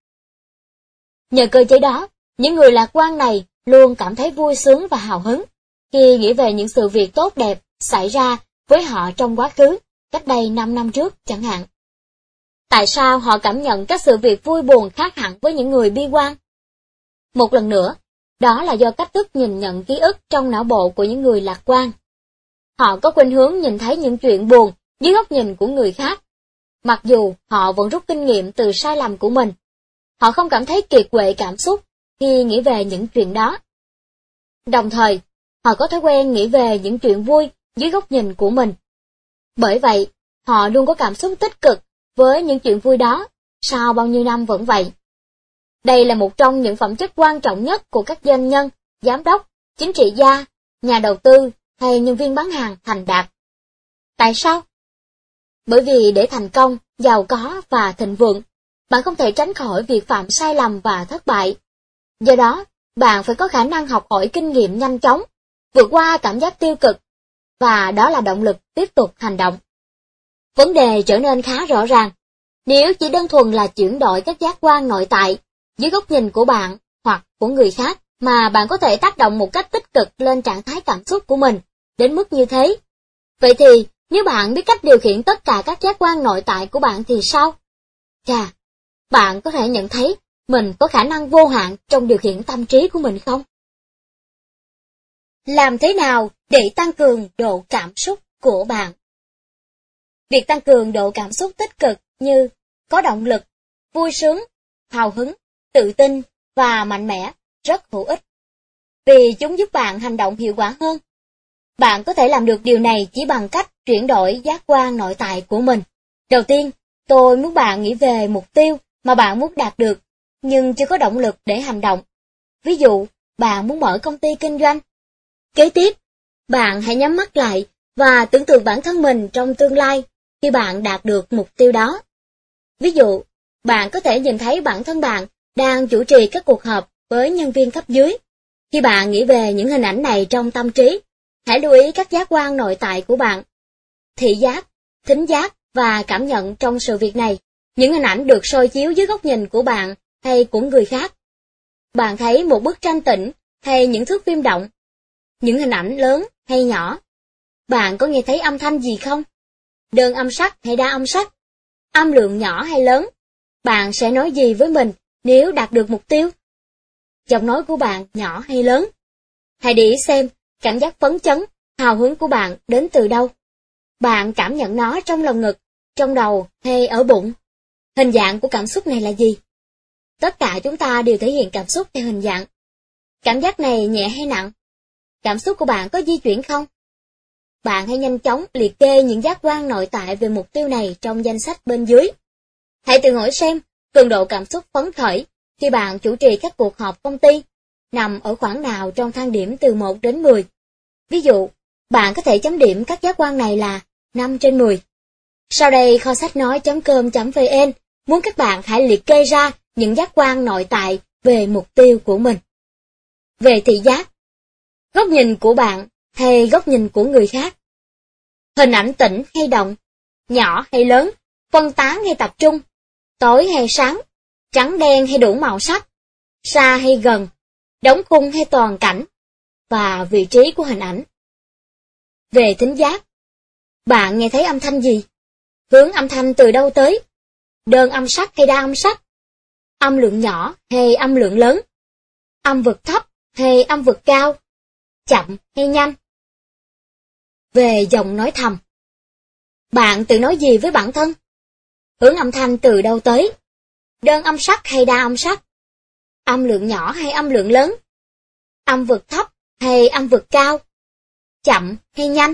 Nhờ cơ chế đó, những người lạc quan này luôn cảm thấy vui sướng và hào hứng khi nghĩ về những sự việc tốt đẹp xảy ra với họ trong quá khứ, cách đây năm năm trước chẳng hạn. Tại sao họ cảm nhận các sự việc vui buồn khác hẳn với những người bi quan? Một lần nữa, đó là do cách thức nhìn nhận ký ức trong não bộ của những người lạc quan. Họ có khuynh hướng nhìn thấy những chuyện buồn dưới góc nhìn của người khác, mặc dù họ vẫn rút kinh nghiệm từ sai lầm của mình. Họ không cảm thấy kiệt quệ cảm xúc khi nghĩ về những chuyện đó. Đồng thời, họ có thói quen nghĩ về những chuyện vui dưới góc nhìn của mình. Bởi vậy, họ luôn có cảm xúc tích cực với những chuyện vui đó, sau bao nhiêu năm vẫn vậy. Đây là một trong những phẩm chất quan trọng nhất của các doanh nhân, giám đốc, chính trị gia, nhà đầu tư hay nhân viên bán hàng thành đạt. Tại sao? Bởi vì để thành công, giàu có và thịnh vượng, bạn không thể tránh khỏi việc phạm sai lầm và thất bại. Do đó, bạn phải có khả năng học hỏi kinh nghiệm nhanh chóng, vượt qua cảm giác tiêu cực, và đó là động lực tiếp tục hành động. Vấn đề trở nên khá rõ ràng. Nếu chỉ đơn thuần là chuyển đổi các giác quan nội tại dưới góc nhìn của bạn hoặc của người khác mà bạn có thể tác động một cách tích cực lên trạng thái cảm xúc của mình đến mức như thế, vậy thì nếu bạn biết cách điều khiển tất cả các giác quan nội tại của bạn thì sao? Chà, bạn có thể nhận thấy mình có khả năng vô hạn trong điều khiển tâm trí của mình không? Làm thế nào để tăng cường độ cảm xúc của bạn? Việc tăng cường độ cảm xúc tích cực như có động lực, vui sướng, hào hứng, tự tin và mạnh mẽ rất hữu ích, vì chúng giúp bạn hành động hiệu quả hơn. Bạn có thể làm được điều này chỉ bằng cách chuyển đổi giác quan nội tại của mình. Đầu tiên, tôi muốn bạn nghĩ về mục tiêu mà bạn muốn đạt được, nhưng chưa có động lực để hành động. Ví dụ, bạn muốn mở công ty kinh doanh. Kế tiếp, bạn hãy nhắm mắt lại và tưởng tượng bản thân mình trong tương lai khi bạn đạt được mục tiêu đó. Ví dụ, bạn có thể nhìn thấy bản thân bạn đang chủ trì các cuộc họp với nhân viên cấp dưới. Khi bạn nghĩ về những hình ảnh này trong tâm trí, hãy lưu ý các giác quan nội tại của bạn. Thị giác, thính giác và cảm nhận trong sự việc này. Những hình ảnh được soi chiếu dưới góc nhìn của bạn hay của người khác. Bạn thấy một bức tranh tĩnh hay những thước phim động. Những hình ảnh lớn hay nhỏ. Bạn có nghe thấy âm thanh gì không? Đơn âm sắc hay đa âm sắc? Âm lượng nhỏ hay lớn? Bạn sẽ nói gì với mình nếu đạt được mục tiêu? Giọng nói của bạn nhỏ hay lớn? Hãy để ý xem cảm giác phấn chấn, hào hứng của bạn đến từ đâu. Bạn cảm nhận nó trong lồng ngực, trong đầu hay ở bụng. Hình dạng của cảm xúc này là gì? Tất cả chúng ta đều thể hiện cảm xúc theo hình dạng. Cảm giác này nhẹ hay nặng? Cảm xúc của bạn có di chuyển không? Bạn hãy nhanh chóng liệt kê những giác quan nội tại về mục tiêu này trong danh sách bên dưới. Hãy tự hỏi xem cường độ cảm xúc phấn khởi khi bạn chủ trì các cuộc họp công ty nằm ở khoảng nào trong thang điểm từ một đến mười. Ví dụ, bạn có thể chấm điểm các giác quan này là năm trên mười. Sau đây kho sách nói chấm com chấm vn muốn các bạn hãy liệt kê ra những giác quan nội tại về mục tiêu của mình. Về thị giác, góc nhìn của bạn hay góc nhìn của người khác? Hình ảnh tĩnh hay động? Nhỏ hay lớn? Phân tán hay tập trung? Tối hay sáng? Trắng đen hay đủ màu sắc? Xa hay gần? Đóng khung hay toàn cảnh? Và vị trí của hình ảnh. Về thính giác, bạn nghe thấy âm thanh gì? Hướng âm thanh từ đâu tới? Đơn âm sắc hay đa âm sắc? Âm lượng nhỏ hay âm lượng lớn? Âm vực thấp hay âm vực cao? Chậm hay nhanh? Về giọng nói thầm, bạn tự nói gì với bản thân? Hướng âm thanh từ đâu tới? Đơn âm sắc hay đa âm sắc? Âm lượng nhỏ hay âm lượng lớn? Âm vực thấp hay âm vực cao? Chậm hay nhanh?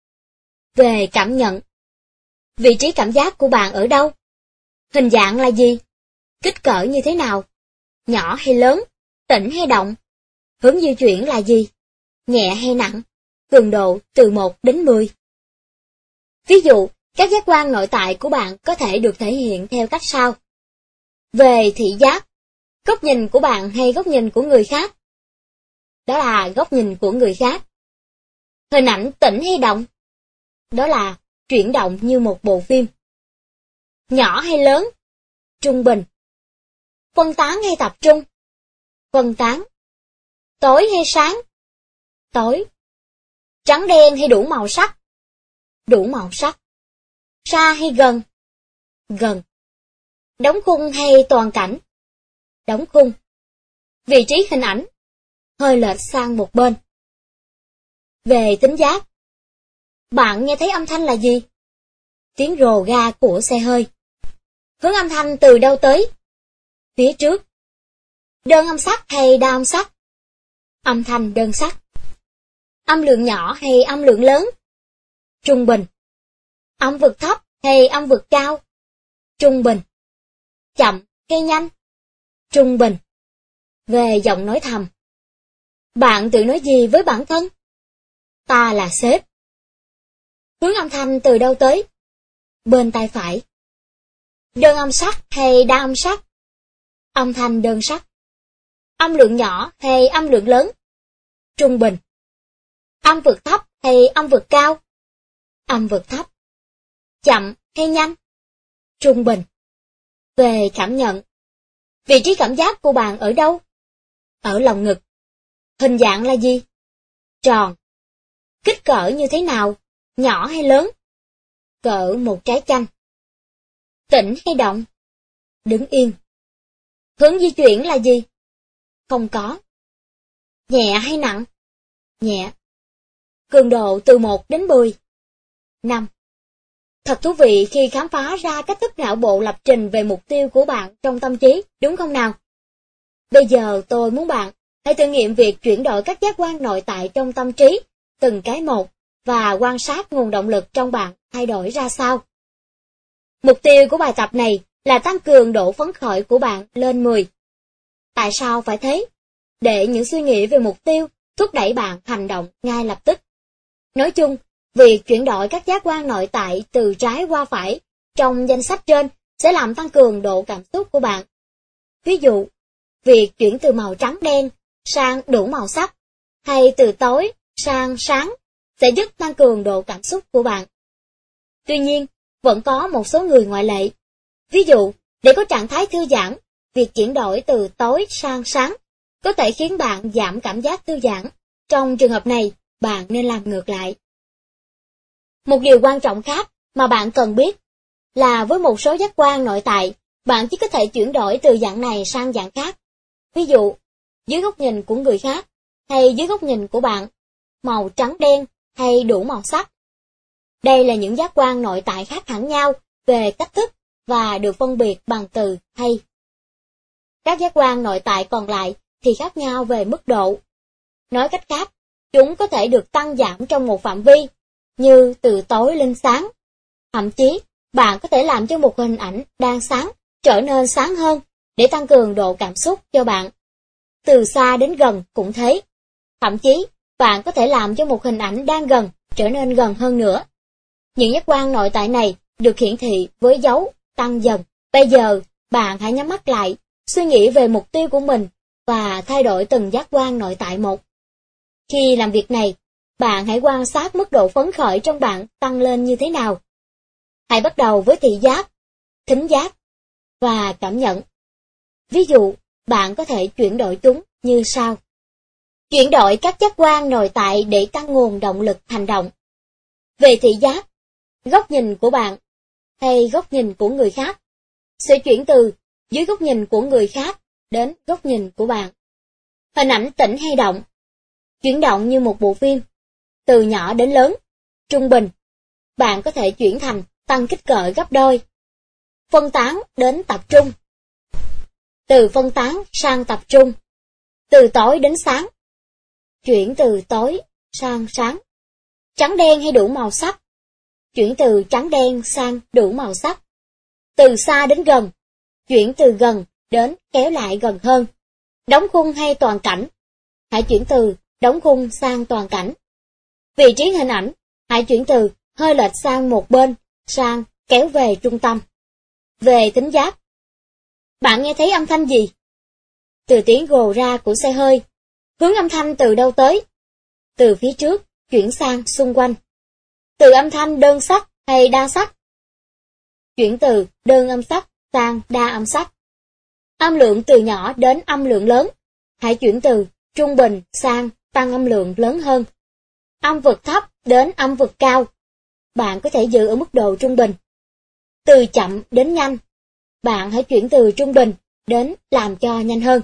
Về cảm nhận, vị trí cảm giác của bạn ở đâu? Hình dạng là gì? Kích cỡ như thế nào? Nhỏ hay lớn? Tĩnh hay động? Hướng di chuyển là gì? Nhẹ hay nặng? Cường độ từ một đến mười. Ví dụ, các giác quan nội tại của bạn có thể được thể hiện theo cách sau. Về thị giác, góc nhìn của bạn hay góc nhìn của người khác? Đó là góc nhìn của người khác. Hình ảnh tĩnh hay động? Đó là chuyển động như một bộ phim. Nhỏ hay lớn? Trung bình. Phân tán hay tập trung? Phân tán. Tối hay sáng? Tối. Trắng đen hay đủ màu sắc? Đủ màu sắc. Xa hay gần? Gần. Đóng khung hay toàn cảnh? Đóng khung. Vị trí hình ảnh? Hơi lệch sang một bên. Về thính giác, bạn nghe thấy âm thanh là gì? Tiếng rồ ga của xe hơi. Hướng âm thanh từ đâu tới? Phía trước. Đơn âm sắc hay đa âm sắc? Âm thanh đơn sắc. Âm lượng nhỏ hay âm lượng lớn? Trung bình. Âm vực thấp hay âm vực cao? Trung bình. Chậm hay nhanh? Trung bình. Về giọng nói thầm, Bạn tự nói gì với bản thân? Ta là sếp. Hướng âm thanh từ đâu tới? Bên tai phải. Đơn âm sắc hay đa âm sắc? Âm thanh đơn sắc. Âm lượng nhỏ hay âm lượng lớn? Trung bình. Âm vực thấp hay âm vực cao? Âm vực thấp. Chậm hay nhanh? Trung bình. Về cảm nhận. Vị trí cảm giác của bạn ở đâu? Ở lồng ngực. Hình dạng là gì? Tròn. Kích cỡ như thế nào? Nhỏ hay lớn? Cỡ một trái chanh. Tĩnh hay động? Đứng yên. Hướng di chuyển là gì? Không có. Nhẹ hay nặng? Nhẹ. Cường độ từ một đến mười. năm. Thật thú vị khi khám phá ra cách thức não bộ lập trình về mục tiêu của bạn trong tâm trí, đúng không nào? Bây giờ tôi muốn bạn hãy thử nghiệm việc chuyển đổi các giác quan nội tại trong tâm trí, từng cái một, và quan sát nguồn động lực trong bạn thay đổi ra sao. Mục tiêu của bài tập này là tăng cường độ phấn khởi của bạn lên mười. Tại sao phải thế? Để những suy nghĩ về mục tiêu thúc đẩy bạn hành động ngay lập tức. Nói chung, việc chuyển đổi các giác quan nội tại từ trái qua phải trong danh sách trên sẽ làm tăng cường độ cảm xúc của bạn. Ví dụ, việc chuyển từ màu trắng đen sang đủ màu sắc, hay từ tối sang sáng sẽ giúp tăng cường độ cảm xúc của bạn. Tuy nhiên, vẫn có một số người ngoại lệ. Ví dụ, để có trạng thái thư giãn, việc chuyển đổi từ tối sang sáng có thể khiến bạn giảm cảm giác thư giãn. Trong trường hợp này, bạn nên làm ngược lại. Một điều quan trọng khác mà bạn cần biết là với một số giác quan nội tại, bạn chỉ có thể chuyển đổi từ dạng này sang dạng khác. Ví dụ, dưới góc nhìn của người khác, hay dưới góc nhìn của bạn, màu trắng đen hay đủ màu sắc. Đây là những giác quan nội tại khác hẳn nhau về cách thức và được phân biệt bằng từ hay. Các giác quan nội tại còn lại thì khác nhau về mức độ. Nói cách khác, chúng có thể được tăng giảm trong một phạm vi, như từ tối lên sáng. Thậm chí, bạn có thể làm cho một hình ảnh đang sáng trở nên sáng hơn để tăng cường độ cảm xúc cho bạn. Từ xa đến gần cũng thế. Thậm chí, bạn có thể làm cho một hình ảnh đang gần trở nên gần hơn nữa. Những giác quan nội tại này được hiển thị với dấu tăng dần. Bây giờ, bạn hãy nhắm mắt lại, suy nghĩ về mục tiêu của mình và thay đổi từng giác quan nội tại một. Khi làm việc này, bạn hãy quan sát mức độ phấn khởi trong bạn tăng lên như thế nào. Hãy bắt đầu với thị giác, thính giác và cảm nhận. Ví dụ, bạn có thể chuyển đổi chúng như sau. Chuyển đổi các giác quan nội tại để tăng nguồn động lực hành động. Về thị giác, góc nhìn của bạn hay góc nhìn của người khác sẽ chuyển từ dưới góc nhìn của người khác đến góc nhìn của bạn. Hình ảnh tĩnh hay động, chuyển động như một bộ phim, từ nhỏ đến lớn, trung bình, bạn có thể chuyển thành tăng kích cỡ gấp đôi. Phân tán đến tập trung, từ phân tán sang tập trung, từ tối đến sáng, chuyển từ tối sang sáng. Trắng đen hay đủ màu sắc, chuyển từ trắng đen sang đủ màu sắc. Từ xa đến gần, chuyển từ gần đến kéo lại gần hơn. Đóng khung hay toàn cảnh, hãy chuyển từ đóng khung sang toàn cảnh. Vị trí hình ảnh, hãy chuyển từ hơi lệch sang một bên sang kéo về trung tâm. Về thính giác, bạn nghe thấy âm thanh gì? Từ tiếng gồ ra của xe hơi. Hướng âm thanh từ đâu tới? Từ phía trước, chuyển sang xung quanh. Từ âm thanh đơn sắc hay đa sắc? Chuyển từ đơn âm sắc sang đa âm sắc. Âm lượng từ nhỏ đến âm lượng lớn, hãy chuyển từ trung bình sang tăng âm lượng lớn hơn. Âm vực thấp đến âm vực cao, bạn có thể giữ ở mức độ trung bình. Từ chậm đến nhanh, bạn hãy chuyển từ trung bình đến làm cho nhanh hơn.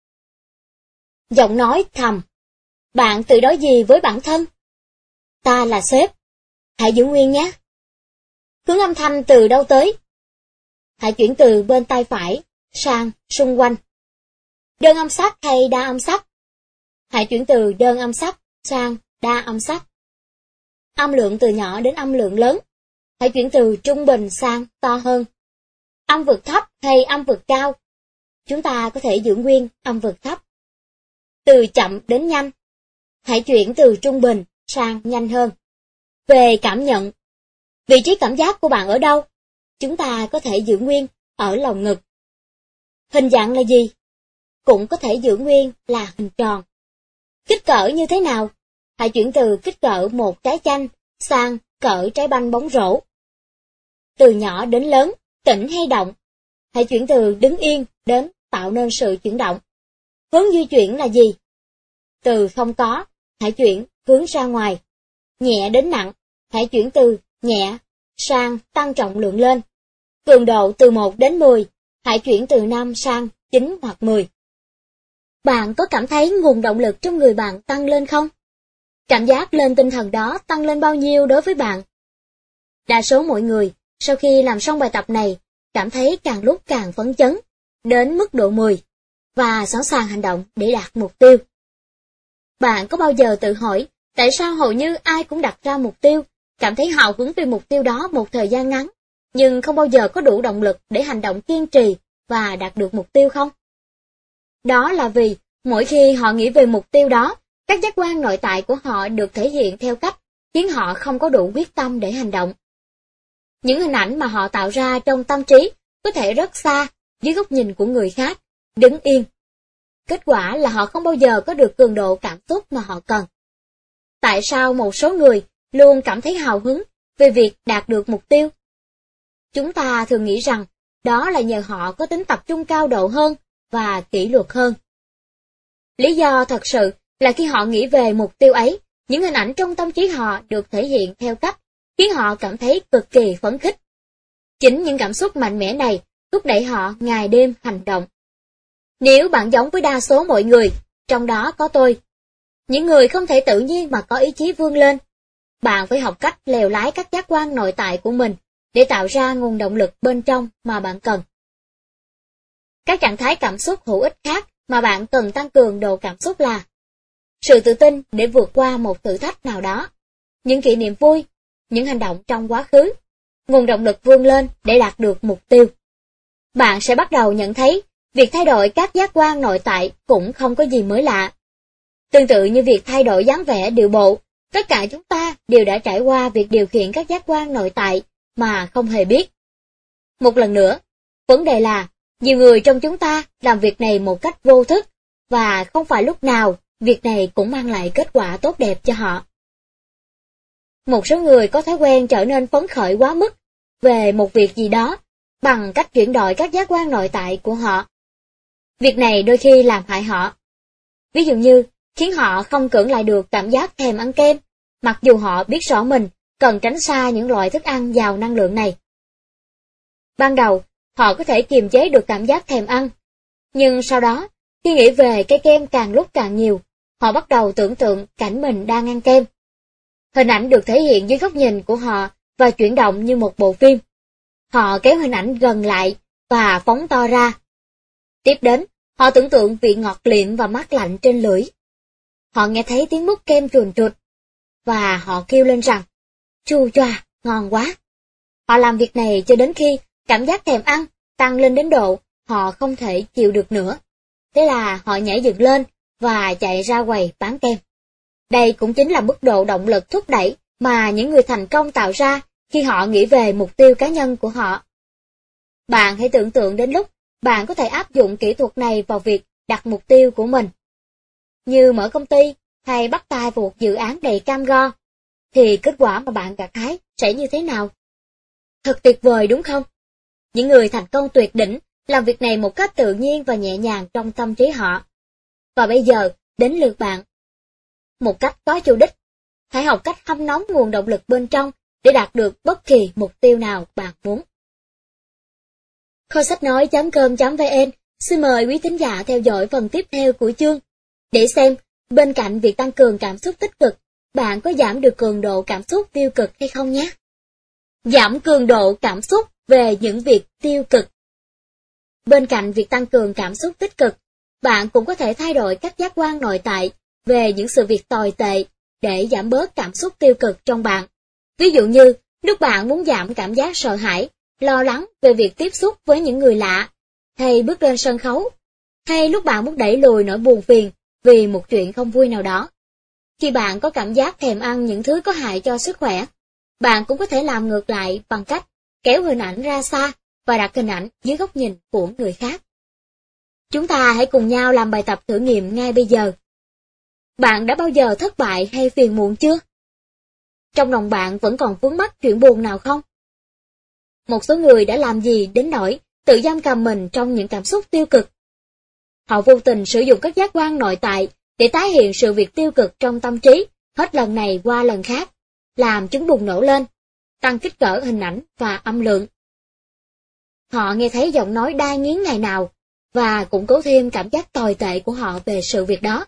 Giọng nói thầm, bạn tự nói gì với bản thân? Ta là sếp. Hãy giữ nguyên nhé. Hướng âm thanh từ đâu tới? Hãy chuyển từ bên tay phải sang xung quanh. Đơn âm sắc hay đa âm sắc? Hãy chuyển từ đơn âm sắc sang đa âm sắc. Âm lượng từ nhỏ đến âm lượng lớn, hãy chuyển từ trung bình sang to hơn. Âm vực thấp hay âm vực cao? Chúng ta có thể giữ nguyên âm vực thấp. Từ chậm đến nhanh, hãy chuyển từ trung bình sang nhanh hơn. Về cảm nhận, vị trí cảm giác của bạn ở đâu? Chúng ta có thể giữ nguyên ở lồng ngực. Hình dạng là gì? Cũng có thể giữ nguyên là hình tròn. Kích cỡ như thế nào? Hãy chuyển từ kích cỡ một trái chanh sang cỡ trái banh bóng rổ. Từ nhỏ đến lớn, tĩnh hay động? Hãy chuyển từ đứng yên đến tạo nên sự chuyển động. Hướng di chuyển là gì? Từ không có, hãy chuyển hướng ra ngoài. Nhẹ đến nặng, hãy chuyển từ nhẹ sang tăng trọng lượng lên. Cường độ từ một đến mười, hãy chuyển từ năm sang chín hoặc mười. Bạn có cảm thấy nguồn động lực trong người bạn tăng lên không? Cảm giác lên tinh thần đó tăng lên bao nhiêu đối với bạn? Đa số mọi người, sau khi làm xong bài tập này, cảm thấy càng lúc càng phấn chấn, đến mức độ mười, và sẵn sàng hành động để đạt mục tiêu. Bạn có bao giờ tự hỏi, tại sao hầu như ai cũng đặt ra mục tiêu, cảm thấy hào hứng về mục tiêu đó một thời gian ngắn, nhưng không bao giờ có đủ động lực để hành động kiên trì và đạt được mục tiêu không? Đó là vì, mỗi khi họ nghĩ về mục tiêu đó, các giác quan nội tại của họ được thể hiện theo cách khiến họ không có đủ quyết tâm để hành động. Những hình ảnh mà họ tạo ra trong tâm trí có thể rất xa, dưới góc nhìn của người khác, đứng yên. Kết quả là họ không bao giờ có được cường độ cảm xúc mà họ cần. Tại sao một số người luôn cảm thấy hào hứng về việc đạt được mục tiêu? Chúng ta thường nghĩ rằng đó là nhờ họ có tính tập trung cao độ hơn và kỷ luật hơn. Lý do thật sự là khi họ nghĩ về mục tiêu ấy, những hình ảnh trong tâm trí họ được thể hiện theo cách khiến họ cảm thấy cực kỳ phấn khích. Chính những cảm xúc mạnh mẽ này thúc đẩy họ ngày đêm hành động. Nếu bạn giống với đa số mọi người, trong đó có tôi, những người không thể tự nhiên mà có ý chí vươn lên, bạn phải học cách lèo lái các giác quan nội tại của mình để tạo ra nguồn động lực bên trong mà bạn cần. Các trạng thái cảm xúc hữu ích khác mà bạn cần tăng cường độ cảm xúc là sự tự tin để vượt qua một thử thách nào đó, những kỷ niệm vui, những hành động trong quá khứ, nguồn động lực vươn lên để đạt được mục tiêu. Bạn sẽ bắt đầu nhận thấy việc thay đổi các giác quan nội tại cũng không có gì mới lạ. Tương tự như việc thay đổi dáng vẻ điệu bộ, tất cả chúng ta đều đã trải qua việc điều khiển các giác quan nội tại mà không hề biết. Một lần nữa, vấn đề là nhiều người trong chúng ta làm việc này một cách vô thức, và không phải lúc nào việc này cũng mang lại kết quả tốt đẹp cho họ. Một số người có thói quen trở nên phấn khởi quá mức về một việc gì đó bằng cách chuyển đổi các giác quan nội tại của họ. Việc này đôi khi làm hại họ. Ví dụ như, khiến họ không cưỡng lại được cảm giác thèm ăn kem, mặc dù họ biết rõ mình cần tránh xa những loại thức ăn giàu năng lượng này. Ban đầu, họ có thể kiềm chế được cảm giác thèm ăn, nhưng sau đó, khi nghĩ về cái kem càng lúc càng nhiều, họ bắt đầu tưởng tượng cảnh mình đang ăn kem. Hình ảnh được thể hiện dưới góc nhìn của họ và chuyển động như một bộ phim. Họ kéo hình ảnh gần lại và phóng to ra. Tiếp đến, họ tưởng tượng vị ngọt liệm và mát lạnh trên lưỡi. Họ nghe thấy tiếng mút kem chuồn chuột, và họ kêu lên rằng, chua choa, ngon quá. Họ làm việc này cho đến khi cảm giác thèm ăn tăng lên đến độ họ không thể chịu được nữa. Thế là họ nhảy dựng lên và chạy ra quầy bán kem. Đây cũng chính là mức độ động lực thúc đẩy mà những người thành công tạo ra khi họ nghĩ về mục tiêu cá nhân của họ. Bạn hãy tưởng tượng đến lúc bạn có thể áp dụng kỹ thuật này vào việc đặt mục tiêu của mình. Như mở công ty hay bắt tay vào một dự án đầy cam go, thì kết quả mà bạn gặt hái sẽ như thế nào? Thật tuyệt vời đúng không? Những người thành công tuyệt đỉnh làm việc này một cách tự nhiên và nhẹ nhàng trong tâm trí họ. Và bây giờ, đến lượt bạn. Một cách có chủ đích, hãy học cách hâm nóng nguồn động lực bên trong để đạt được bất kỳ mục tiêu nào bạn muốn. Kho sách nói chấm com chấm vn xin mời quý thính giả theo dõi phần tiếp theo của chương, để xem, bên cạnh việc tăng cường cảm xúc tích cực, bạn có giảm được cường độ cảm xúc tiêu cực hay không nhé. Giảm cường độ cảm xúc về những việc tiêu cực. Bên cạnh việc tăng cường cảm xúc tích cực, bạn cũng có thể thay đổi các giác quan nội tại về những sự việc tồi tệ để giảm bớt cảm xúc tiêu cực trong bạn. Ví dụ như, lúc bạn muốn giảm cảm giác sợ hãi, lo lắng về việc tiếp xúc với những người lạ, hay bước lên sân khấu, hay lúc bạn muốn đẩy lùi nỗi buồn phiền vì một chuyện không vui nào đó. Khi bạn có cảm giác thèm ăn những thứ có hại cho sức khỏe, bạn cũng có thể làm ngược lại bằng cách kéo hình ảnh ra xa và đặt hình ảnh dưới góc nhìn của người khác. Chúng ta hãy cùng nhau làm bài tập thử nghiệm ngay bây giờ. Bạn đã bao giờ thất bại hay phiền muộn chưa? Trong lòng bạn vẫn còn vướng mắc chuyện buồn nào không? Một số người đã làm gì đến nỗi tự giam cầm mình trong những cảm xúc tiêu cực? Họ vô tình sử dụng các giác quan nội tại để tái hiện sự việc tiêu cực trong tâm trí, hết lần này qua lần khác, làm chúng bùng nổ lên, tăng kích cỡ hình ảnh và âm lượng. Họ nghe thấy giọng nói đai nghiến ngày nào, và củng cố thêm cảm giác tồi tệ của họ về sự việc đó.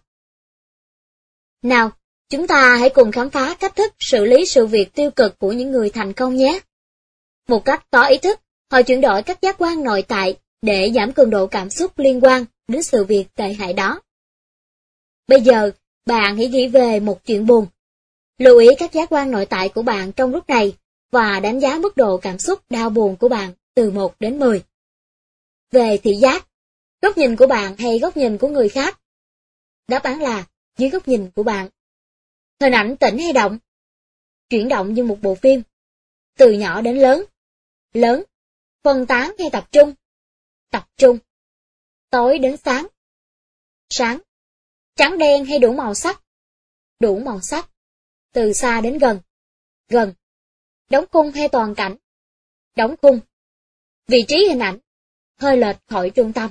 Nào, chúng ta hãy cùng khám phá cách thức xử lý sự việc tiêu cực của những người thành công nhé. Một cách có ý thức, họ chuyển đổi các giác quan nội tại để giảm cường độ cảm xúc liên quan đến sự việc tệ hại đó. Bây giờ, bạn hãy nghĩ về một chuyện buồn. Lưu ý các giác quan nội tại của bạn trong lúc này và đánh giá mức độ cảm xúc đau buồn của bạn từ một đến mười. Về thị giác, góc nhìn của bạn hay góc nhìn của người khác? Đáp án là dưới góc nhìn của bạn. Hình ảnh tĩnh hay động? Chuyển động như một bộ phim. Từ nhỏ đến lớn. Lớn. Phân tán hay tập trung? Tập trung. Tối đến sáng. Sáng. Trắng đen hay đủ màu sắc? Đủ màu sắc. Từ xa đến gần. Gần. Đóng khung hay toàn cảnh? Đóng khung. Vị trí hình ảnh. Hơi lệch khỏi trung tâm.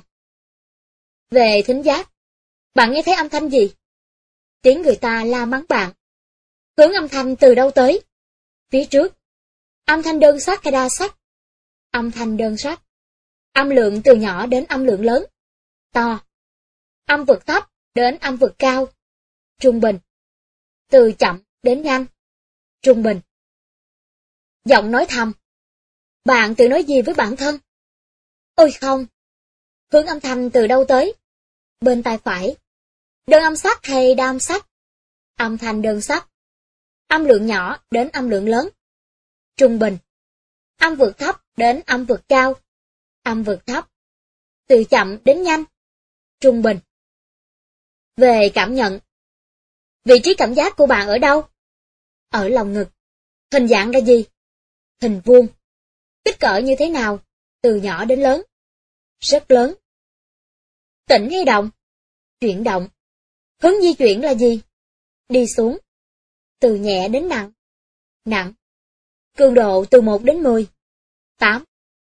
Về thính giác, bạn nghe thấy âm thanh gì? Tiếng người ta la mắng bạn. Hướng âm thanh từ đâu tới? Phía trước. Âm thanh đơn sắc hay đa sắc? Âm thanh đơn sắc. Âm lượng từ nhỏ đến âm lượng lớn. To. Âm vực thấp đến âm vực cao. Trung bình. Từ chậm đến nhanh. Trung bình. Giọng nói thầm. Bạn tự nói gì với bản thân? Ôi không. Hướng âm thanh từ đâu tới? Bên tai phải. Đơn âm sắc hay đa âm sắc? Âm thanh đơn sắc. Âm lượng nhỏ đến âm lượng lớn. Trung bình. Âm vực thấp đến âm vực cao. Âm vực thấp. Từ chậm đến nhanh. Trung bình. Về cảm nhận. Vị trí cảm giác của bạn ở đâu? Ở lòng ngực. Hình dạng là gì? Hình vuông. Kích cỡ như thế nào? Từ nhỏ đến lớn. Rất lớn. Tĩnh hay động? Chuyển động. Hướng di chuyển là gì? Đi xuống. Từ nhẹ đến nặng. Nặng. Cường độ từ một đến mười. tám.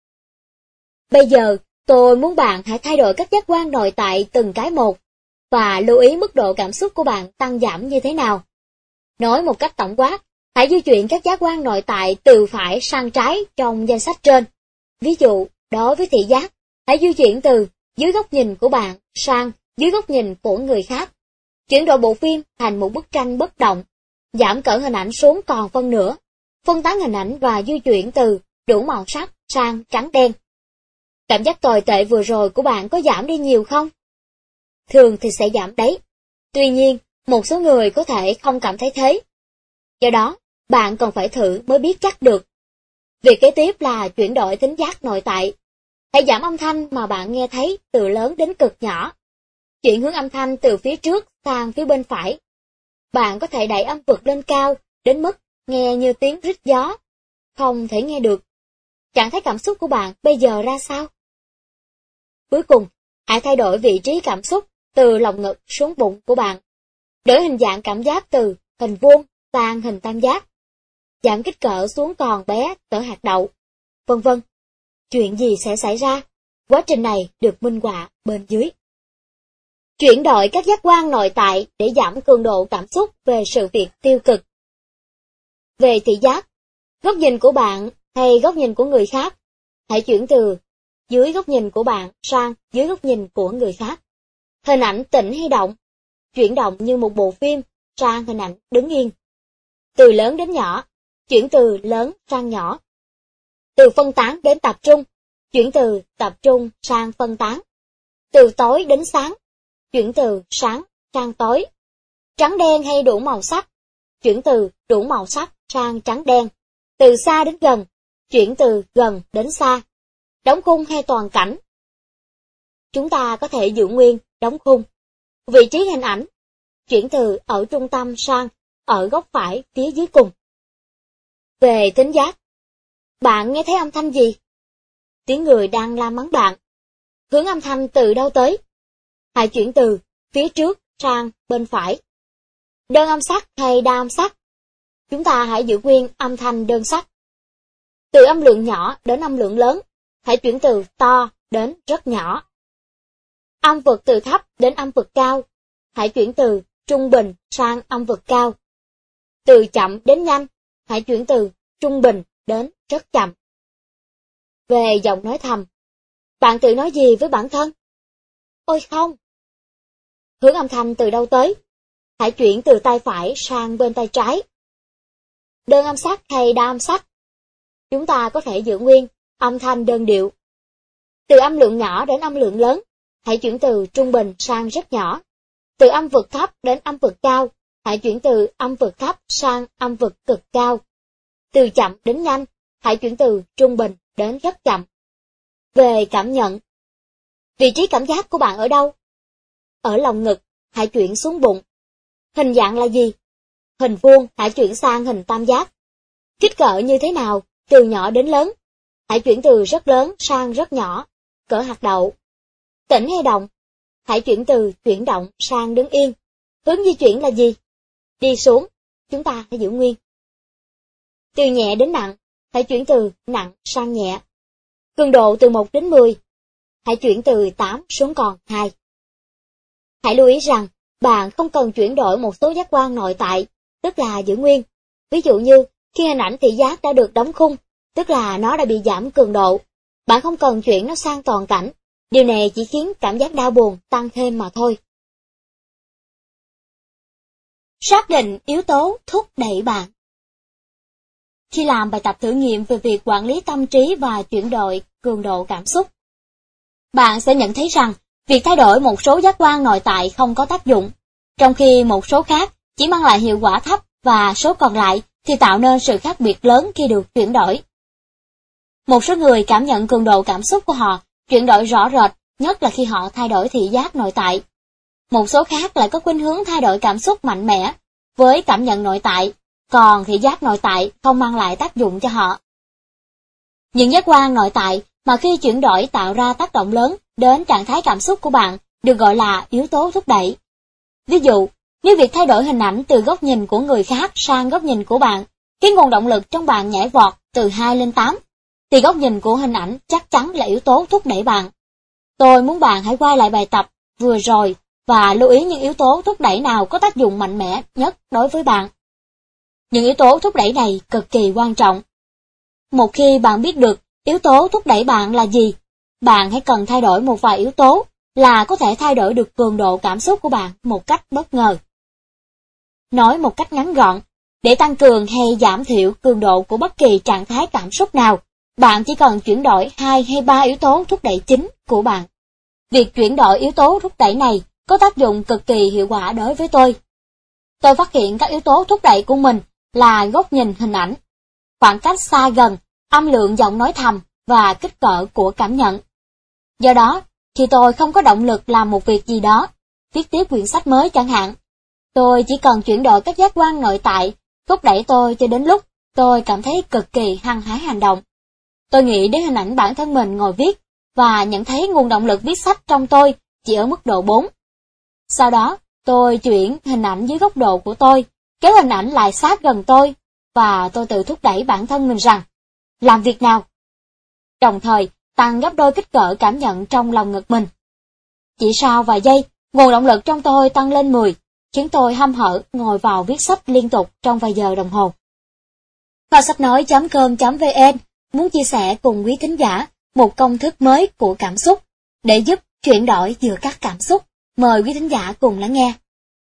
Bây giờ, tôi muốn bạn hãy thay đổi các giác quan nội tại từng cái một, và lưu ý mức độ cảm xúc của bạn tăng giảm như thế nào. Nói một cách tổng quát, hãy di chuyển các giác quan nội tại từ phải sang trái trong danh sách trên. Ví dụ, đối với thị giác, hãy di chuyển từ dưới góc nhìn của bạn sang dưới góc nhìn của người khác. Chuyển đổi bộ phim thành một bức tranh bất động, giảm cỡ hình ảnh xuống còn phân nửa, phân tán hình ảnh và di chuyển từ đủ màu sắc sang trắng đen. Cảm giác tồi tệ vừa rồi của bạn có giảm đi nhiều không? Thường thì sẽ giảm đấy. Tuy nhiên, một số người có thể không cảm thấy thế. Do đó, bạn cần phải thử mới biết chắc được. Việc kế tiếp là chuyển đổi thính giác nội tại. Hãy giảm âm thanh mà bạn nghe thấy từ lớn đến cực nhỏ. Chuyển hướng âm thanh từ phía trước sang phía bên phải. Bạn có thể đẩy âm vực lên cao đến mức nghe như tiếng rít gió. Không thể nghe được. Trạng thái cảm xúc của bạn bây giờ ra sao? Cuối cùng, hãy thay đổi vị trí cảm xúc từ lồng ngực xuống bụng của bạn. Đổi hình dạng cảm giác từ hình vuông sang hình tam giác. Giảm kích cỡ xuống còn bé cỡ hạt đậu, vân vân. Chuyện gì sẽ xảy ra? Quá trình này được minh họa bên dưới. Chuyển đổi các giác quan nội tại để giảm cường độ cảm xúc về sự việc tiêu cực. Về thị giác, góc nhìn của bạn hay góc nhìn của người khác, hãy chuyển từ dưới góc nhìn của bạn sang dưới góc nhìn của người khác. Hình ảnh tĩnh hay động? Chuyển động như một bộ phim sang hình ảnh đứng yên. Từ lớn đến nhỏ, chuyển từ lớn sang nhỏ. Từ phân tán đến tập trung, chuyển từ tập trung sang phân tán. Từ tối đến sáng, chuyển từ sáng sang tối. Trắng đen hay đủ màu sắc, chuyển từ đủ màu sắc sang trắng đen. Từ xa đến gần, chuyển từ gần đến xa. Đóng khung hay toàn cảnh? Chúng ta có thể giữ nguyên đóng khung. Vị trí hình ảnh, chuyển từ ở trung tâm sang ở góc phải phía dưới cùng. Về thính giác, bạn nghe thấy âm thanh gì? Tiếng người đang la mắng bạn. Hướng âm thanh từ đâu tới? Hãy chuyển từ phía trước sang bên phải. Đơn âm sắc hay đa âm sắc? Chúng ta hãy giữ nguyên âm thanh đơn sắc. Từ âm lượng nhỏ đến âm lượng lớn, hãy chuyển từ to đến rất nhỏ. Âm vực từ thấp đến âm vực cao, hãy chuyển từ trung bình sang âm vực cao. Từ chậm đến nhanh, hãy chuyển từ trung bình đến rất chậm. Về giọng nói thầm, bạn tự nói gì với bản thân? Ôi không! Hướng âm thanh từ đâu tới? Hãy chuyển từ tay phải sang bên tay trái. Đơn âm sắc hay đa âm sắc? Chúng ta có thể giữ nguyên âm thanh đơn điệu. Từ âm lượng nhỏ đến âm lượng lớn, hãy chuyển từ trung bình sang rất nhỏ. Từ âm vực thấp đến âm vực cao, hãy chuyển từ âm vực thấp sang âm vực cực cao. Từ chậm đến nhanh, hãy chuyển từ trung bình đến rất chậm. Về cảm nhận, vị trí cảm giác của bạn ở đâu? Ở lòng ngực, hãy chuyển xuống bụng. Hình dạng là gì? Hình vuông, hãy chuyển sang hình tam giác. Kích cỡ như thế nào? Từ nhỏ đến lớn. Hãy chuyển từ rất lớn sang rất nhỏ, cỡ hạt đậu. Tĩnh hay động? Hãy chuyển từ chuyển động sang đứng yên. Hướng di chuyển là gì? Đi xuống, chúng ta hãy giữ nguyên. Từ nhẹ đến nặng, hãy chuyển từ nặng sang nhẹ. Cường độ từ một đến mười, hãy chuyển từ tám xuống còn hai. Hãy lưu ý rằng, bạn không cần chuyển đổi một số giác quan nội tại, tức là giữ nguyên. Ví dụ như, khi hình ảnh thị giác đã được đóng khung, tức là nó đã bị giảm cường độ, bạn không cần chuyển nó sang toàn cảnh. Điều này chỉ khiến cảm giác đau buồn tăng thêm mà thôi. Xác định yếu tố thúc đẩy bạn. Khi làm bài tập thử nghiệm về việc quản lý tâm trí và chuyển đổi cường độ cảm xúc, bạn sẽ nhận thấy rằng việc thay đổi một số giác quan nội tại không có tác dụng, trong khi một số khác chỉ mang lại hiệu quả thấp và số còn lại thì tạo nên sự khác biệt lớn khi được chuyển đổi. Một số người cảm nhận cường độ cảm xúc của họ chuyển đổi rõ rệt, nhất là khi họ thay đổi thị giác nội tại. Một số khác lại có khuynh hướng thay đổi cảm xúc mạnh mẽ với cảm nhận nội tại, còn thị giác nội tại không mang lại tác dụng cho họ. Những giác quan nội tại mà khi chuyển đổi tạo ra tác động lớn đến trạng thái cảm xúc của bạn được gọi là yếu tố thúc đẩy. Ví dụ, nếu việc thay đổi hình ảnh từ góc nhìn của người khác sang góc nhìn của bạn khiến nguồn động lực trong bạn nhảy vọt từ hai lên tám, thì góc nhìn của hình ảnh chắc chắn là yếu tố thúc đẩy bạn. Tôi muốn bạn hãy quay lại bài tập vừa rồi và lưu ý những yếu tố thúc đẩy nào có tác dụng mạnh mẽ nhất đối với bạn. Những yếu tố thúc đẩy này cực kỳ quan trọng. Một khi bạn biết được yếu tố thúc đẩy bạn là gì, bạn hãy cần thay đổi một vài yếu tố là có thể thay đổi được cường độ cảm xúc của bạn một cách bất ngờ. Nói một cách ngắn gọn, để tăng cường hay giảm thiểu cường độ của bất kỳ trạng thái cảm xúc nào, bạn chỉ cần chuyển đổi hai hay ba yếu tố thúc đẩy chính của bạn. Việc chuyển đổi yếu tố thúc đẩy này có tác dụng cực kỳ hiệu quả đối với tôi. Tôi phát hiện các yếu tố thúc đẩy của mình là góc nhìn hình ảnh, khoảng cách xa gần, âm lượng giọng nói thầm và kích cỡ của cảm nhận. Do đó, khi tôi không có động lực làm một việc gì đó, viết tiếp quyển sách mới chẳng hạn, tôi chỉ cần chuyển đổi các giác quan nội tại, thúc đẩy tôi cho đến lúc tôi cảm thấy cực kỳ hăng hái hành động. Tôi nghĩ đến hình ảnh bản thân mình ngồi viết và nhận thấy nguồn động lực viết sách trong tôi chỉ ở mức độ bốn. Sau đó, tôi chuyển hình ảnh dưới góc độ của tôi, kéo hình ảnh lại sát gần tôi, và tôi tự thúc đẩy bản thân mình rằng, làm việc nào. Đồng thời, tăng gấp đôi kích cỡ cảm nhận trong lòng ngực mình. Chỉ sau vài giây, nguồn động lực trong tôi tăng lên mười, khiến tôi hăm hở ngồi vào viết sách liên tục trong vài giờ đồng hồ. Và sách nói chấm com chấm vn muốn chia sẻ cùng quý thính giả một công thức mới của cảm xúc để giúp chuyển đổi giữa các cảm xúc. Mời quý thính giả cùng lắng nghe.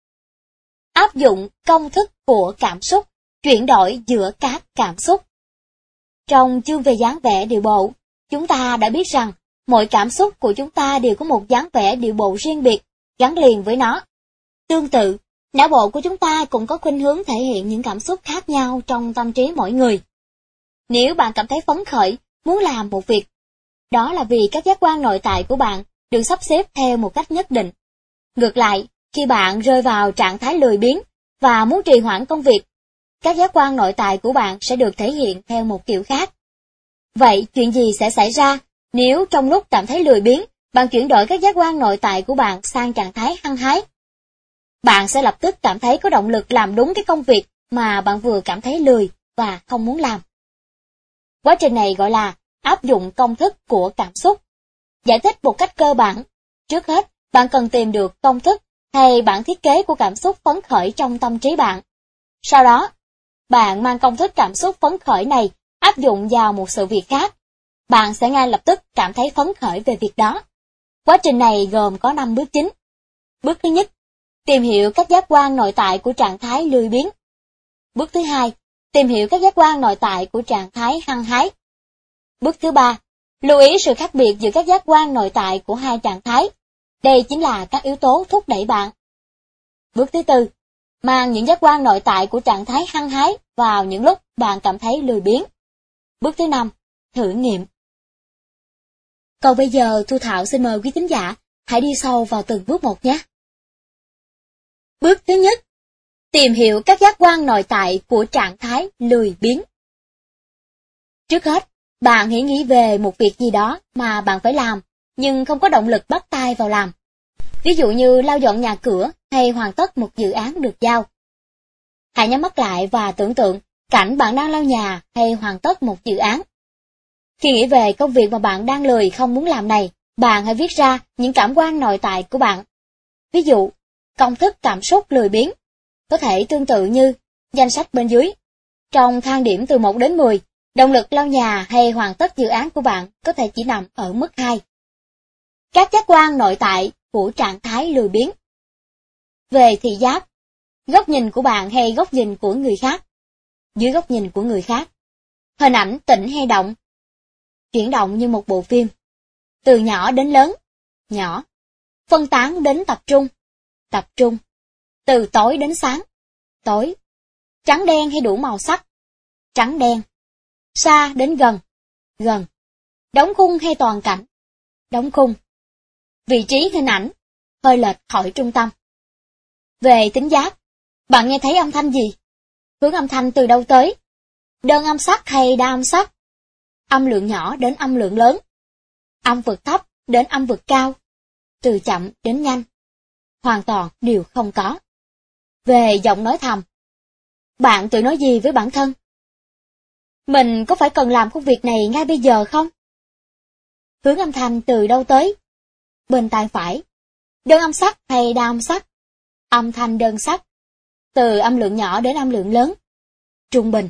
Áp dụng công thức của cảm xúc, chuyển đổi giữa các cảm xúc. Trong chương về dáng vẻ điệu bộ, chúng ta đã biết rằng mỗi cảm xúc của chúng ta đều có một dáng vẻ điệu bộ riêng biệt, gắn liền với nó. Tương tự, não bộ của chúng ta cũng có khuynh hướng thể hiện những cảm xúc khác nhau trong tâm trí mỗi người. Nếu bạn cảm thấy phấn khởi, muốn làm một việc, đó là vì các giác quan nội tại của bạn được sắp xếp theo một cách nhất định. Ngược lại, Khi bạn rơi vào trạng thái lười biếng và muốn trì hoãn công việc, các giác quan nội tại của bạn sẽ được thể hiện theo một kiểu khác. Vậy chuyện gì sẽ xảy ra nếu trong lúc cảm thấy lười biếng, bạn chuyển đổi các giác quan nội tại của bạn sang trạng thái hăng hái? Bạn sẽ lập tức cảm thấy có động lực làm đúng cái công việc mà bạn vừa cảm thấy lười và không muốn làm. Quá trình này gọi là áp dụng công thức của cảm xúc. Giải thích một cách cơ bản, trước hết, bạn cần tìm được công thức hay bản thiết kế của cảm xúc phấn khởi trong tâm trí bạn. Sau đó, bạn mang công thức cảm xúc phấn khởi này áp dụng vào một sự việc khác. Bạn sẽ ngay lập tức cảm thấy phấn khởi về việc đó. Quá trình này gồm có năm bước chính. Bước thứ nhất, tìm hiểu các giác quan nội tại của trạng thái lười biếng. Bước thứ hai, tìm hiểu các giác quan nội tại của trạng thái hăng hái. Bước thứ ba, lưu ý sự khác biệt giữa các giác quan nội tại của hai trạng thái. Đây chính là các yếu tố thúc đẩy bạn. Bước thứ tư, mang những giác quan nội tại của trạng thái hăng hái vào những lúc bạn cảm thấy lười biếng. Bước thứ năm, thử nghiệm. Còn bây giờ Thu Thảo xin mời quý thính giả hãy đi sâu vào từng bước một nhé. Bước thứ nhất, tìm hiểu các giác quan nội tại của trạng thái lười biếng. Trước hết, bạn hãy nghĩ về một việc gì đó mà bạn phải làm, nhưng không có động lực bắt tay vào làm. Ví dụ như lau dọn nhà cửa hay hoàn tất một dự án được giao. Hãy nhắm mắt lại và tưởng tượng cảnh bạn đang lau nhà hay hoàn tất một dự án. Khi nghĩ về công việc mà bạn đang lười không muốn làm này, bạn hãy viết ra những cảm quan nội tại của bạn. Ví dụ, công thức cảm xúc lười biếng có thể tương tự như danh sách bên dưới. Trong thang điểm từ một đến mười, động lực lau nhà hay hoàn tất dự án của bạn có thể chỉ nằm ở mức hai. Các giác quan nội tại của trạng thái lười biếng. Về thị giác, góc nhìn của bạn hay góc nhìn của người khác. Dưới góc nhìn của người khác, hình ảnh tĩnh hay động. Chuyển động như một bộ phim. Từ nhỏ đến lớn, nhỏ. Phân tán đến tập trung, tập trung. Từ tối đến sáng, tối. Trắng đen hay đủ màu sắc, trắng đen. Xa đến gần, gần. Đóng khung hay toàn cảnh, đóng khung. Vị trí hình ảnh, hơi lệch khỏi trung tâm. Về tính giác, bạn nghe thấy âm thanh gì? Hướng âm thanh từ đâu tới? Đơn âm sắc hay đa âm sắc? Âm lượng nhỏ đến âm lượng lớn. Âm vực thấp đến âm vực cao. Từ chậm đến nhanh. Hoàn toàn đều không có. Về giọng nói thầm, bạn tự nói gì với bản thân? Mình có phải cần làm công việc này ngay bây giờ không? Hướng âm thanh từ đâu tới? Bên tai phải. Đơn âm sắc hay đa âm sắc? Âm thanh đơn sắc. Từ âm lượng nhỏ đến âm lượng lớn. Trung bình.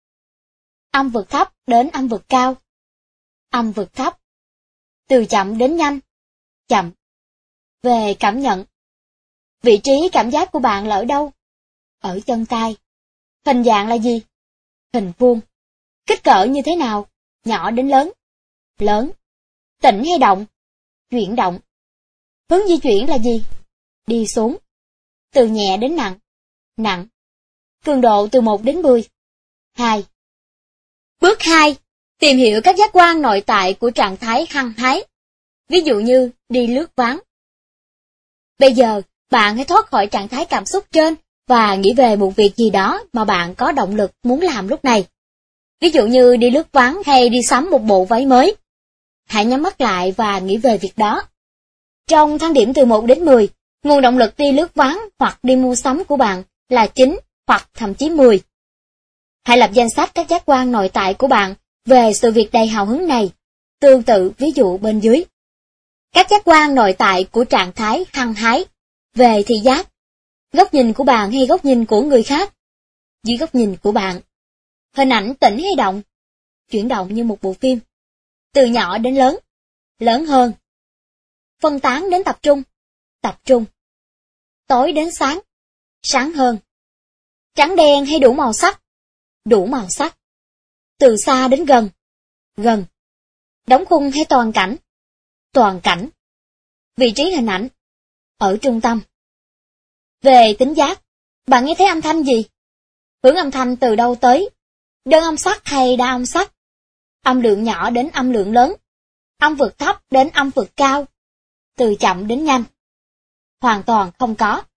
Âm vực thấp đến âm vực cao. Âm vực thấp. Từ chậm đến nhanh. Chậm. Về cảm nhận. Vị trí cảm giác của bạn là ở đâu? Ở chân tay. Hình dạng là gì? Hình vuông. Kích cỡ như thế nào? Nhỏ đến lớn. Lớn. Tĩnh hay động? Chuyển động. Hướng di chuyển là gì? Đi xuống. Từ nhẹ đến nặng. Nặng. Cường độ từ một đến mười. hai. Bước hai. Tìm hiểu các giác quan nội tại của trạng thái hăng hái. Ví dụ như đi lướt ván. Bây giờ, bạn hãy thoát khỏi trạng thái cảm xúc trên và nghĩ về một việc gì đó mà bạn có động lực muốn làm lúc này. Ví dụ như đi lướt ván hay đi sắm một bộ váy mới. Hãy nhắm mắt lại và nghĩ về việc đó. Trong thang điểm từ một đến mười, nguồn động lực đi lướt ván hoặc đi mua sắm của bạn là chín hoặc thậm chí mười. Hãy lập danh sách các giác quan nội tại của bạn về sự việc đầy hào hứng này, tương tự ví dụ bên dưới. Các giác quan nội tại của trạng thái hăng hái. Về thị giác, góc nhìn của bạn hay góc nhìn của người khác? Dưới góc nhìn của bạn. Hình ảnh tĩnh hay động? Chuyển động như một bộ phim. Từ nhỏ đến lớn. Lớn hơn. Phân tán đến tập trung. Tập trung. Tối đến sáng. Sáng hơn. Trắng đen hay đủ màu sắc? Đủ màu sắc. Từ xa đến gần. Gần. Đóng khung hay toàn cảnh? Toàn cảnh. Vị trí hình ảnh? Ở trung tâm. Về tính giác, bạn nghe thấy âm thanh gì? Hướng âm thanh từ đâu tới? Đơn âm sắc hay đa âm sắc? Âm lượng nhỏ đến âm lượng lớn. Âm vực thấp đến âm vực cao. Từ chậm đến nhanh. Hoàn toàn không có.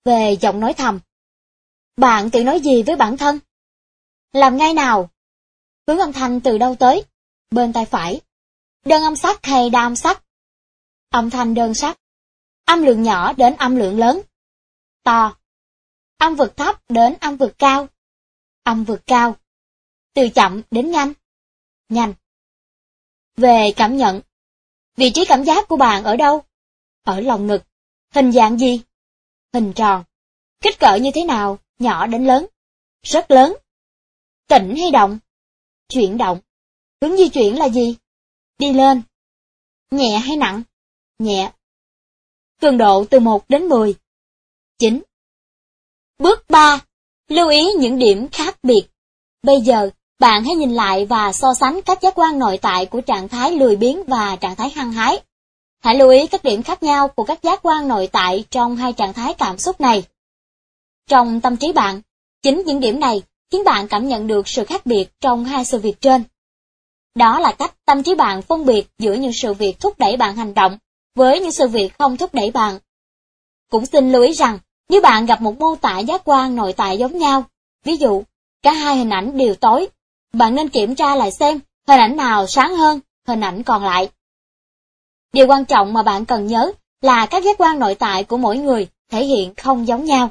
về giọng nói thầm. Bạn tự nói gì với bản thân? Làm ngay nào? Hướng âm thanh từ đâu tới? Bên tay phải. Đơn âm sắc hay đa âm sắc? Âm thanh đơn sắc. Âm lượng nhỏ đến âm lượng lớn. To. Âm vực thấp đến âm vực cao. Âm vực cao. Từ chậm đến nhanh. Nhanh. Về cảm nhận. Vị trí cảm giác của bạn ở đâu? Ở lòng ngực. Hình dạng gì? Hình tròn. Kích cỡ như thế nào? Nhỏ đến lớn. Rất lớn. Tĩnh hay động? Chuyển động. Hướng di chuyển là gì? Đi lên. Nhẹ hay nặng? Nhẹ. Cường độ từ một đến mười. chín. Bước ba. Lưu ý những điểm khác biệt. Bây giờ, bạn hãy nhìn lại và so sánh các giác quan nội tại của trạng thái lười biếng và trạng thái hăng hái. Hãy lưu ý các điểm khác nhau của các giác quan nội tại trong hai trạng thái cảm xúc này. Trong tâm trí bạn, chính những điểm này khiến bạn cảm nhận được sự khác biệt trong hai sự việc trên. Đó là cách tâm trí bạn phân biệt giữa những sự việc thúc đẩy bạn hành động với những sự việc không thúc đẩy bạn. Cũng xin lưu ý rằng, nếu bạn gặp một mô tả giác quan nội tại giống nhau, ví dụ, cả hai hình ảnh đều tối, bạn nên kiểm tra lại xem hình ảnh nào sáng hơn hình ảnh còn lại. Điều quan trọng mà bạn cần nhớ là các giác quan nội tại của mỗi người thể hiện không giống nhau.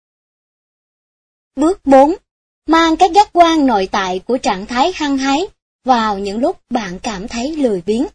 Bước bốn. Mang các giác quan nội tại của trạng thái hăng hái vào những lúc bạn cảm thấy lười biếng.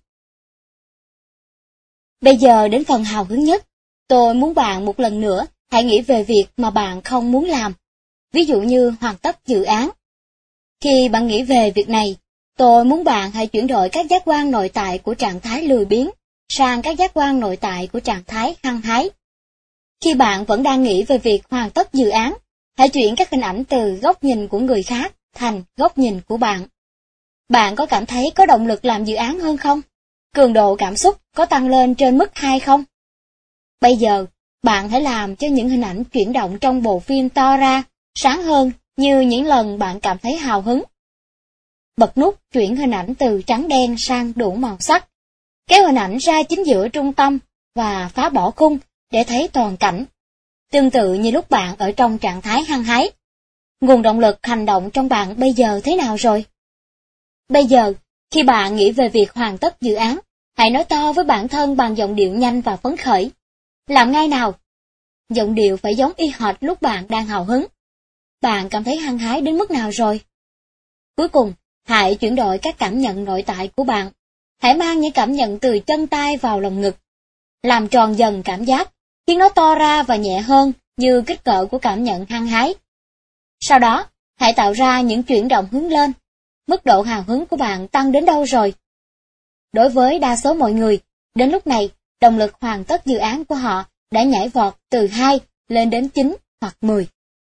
Bây giờ đến phần hào hứng nhất, tôi muốn bạn một lần nữa hãy nghĩ về việc mà bạn không muốn làm, ví dụ như hoàn tất dự án. Khi bạn nghĩ về việc này, tôi muốn bạn hãy chuyển đổi các giác quan nội tại của trạng thái lười biếng sang các giác quan nội tại của trạng thái hăng hái. Khi bạn vẫn đang nghĩ về việc hoàn tất dự án, hãy chuyển các hình ảnh từ góc nhìn của người khác thành góc nhìn của bạn. Bạn có cảm thấy có động lực làm dự án hơn không? Cường độ cảm xúc có tăng lên trên mức hai không? Bây giờ, bạn hãy làm cho những hình ảnh chuyển động trong bộ phim to ra, sáng hơn như những lần bạn cảm thấy hào hứng. Bật nút chuyển hình ảnh từ trắng đen sang đủ màu sắc. Kéo hình ảnh ra chính giữa trung tâm và phá bỏ khung để thấy toàn cảnh. Tương tự như lúc bạn ở trong trạng thái hăng hái. Nguồn động lực hành động trong bạn bây giờ thế nào rồi? Bây giờ, khi bạn nghĩ về việc hoàn tất dự án, hãy nói to với bản thân bằng giọng điệu nhanh và phấn khởi. Làm ngay nào! Giọng điệu phải giống y hệt lúc bạn đang hào hứng. Bạn cảm thấy hăng hái đến mức nào rồi? Cuối cùng, hãy chuyển đổi các cảm nhận nội tại của bạn. Hãy mang những cảm nhận từ chân tay vào lồng ngực. Làm tròn dần cảm giác, khiến nó to ra và nhẹ hơn như kích cỡ của cảm nhận hăng hái. Sau đó, hãy tạo ra những chuyển động hướng lên. Mức độ hào hứng của bạn tăng đến đâu rồi? Đối với đa số mọi người, đến lúc này, động lực hoàn tất dự án của họ đã nhảy vọt từ hai lên đến chín hoặc mười.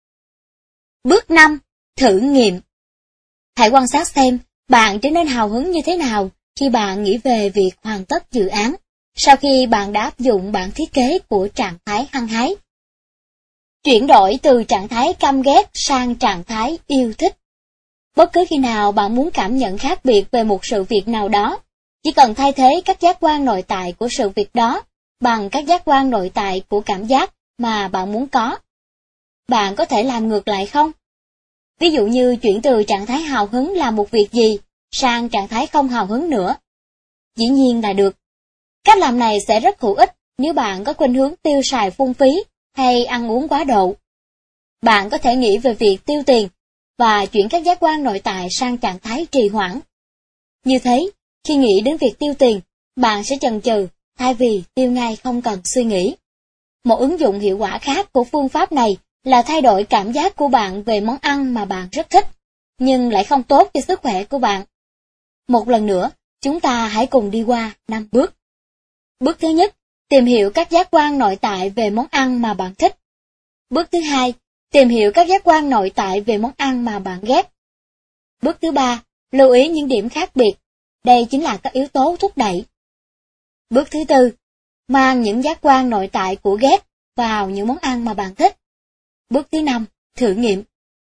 Bước năm. Thử nghiệm. Hãy quan sát xem bạn trở nên hào hứng như thế nào khi bạn nghĩ về việc hoàn tất dự án, sau khi bạn đã áp dụng bản thiết kế của trạng thái hăng hái. Chuyển đổi từ trạng thái căm ghét sang trạng thái yêu thích. Bất cứ khi nào bạn muốn cảm nhận khác biệt về một sự việc nào đó, chỉ cần thay thế các giác quan nội tại của sự việc đó bằng các giác quan nội tại của cảm giác mà bạn muốn có. Bạn có thể làm ngược lại không? Ví dụ như chuyển từ trạng thái hào hứng làm một việc gì sang trạng thái không hào hứng nữa. Dĩ nhiên là được. Cách làm này sẽ rất hữu ích nếu bạn có khuynh hướng tiêu xài phung phí hay ăn uống quá độ. Bạn có thể nghĩ về việc tiêu tiền và chuyển các giác quan nội tại sang trạng thái trì hoãn. Như thế, khi nghĩ đến việc tiêu tiền, bạn sẽ chần chừ thay vì tiêu ngay không cần suy nghĩ. Một ứng dụng hiệu quả khác của phương pháp này là thay đổi cảm giác của bạn về món ăn mà bạn rất thích, nhưng lại không tốt cho sức khỏe của bạn. Một lần nữa, chúng ta hãy cùng đi qua năm bước. Bước thứ nhất, tìm hiểu các giác quan nội tại về món ăn mà bạn thích. Bước thứ hai, tìm hiểu các giác quan nội tại về món ăn mà bạn ghét. Bước thứ ba, lưu ý những điểm khác biệt. Đây chính là các yếu tố thúc đẩy. Bước thứ tư, mang những giác quan nội tại của ghét vào những món ăn mà bạn thích. Bước thứ năm, thử nghiệm.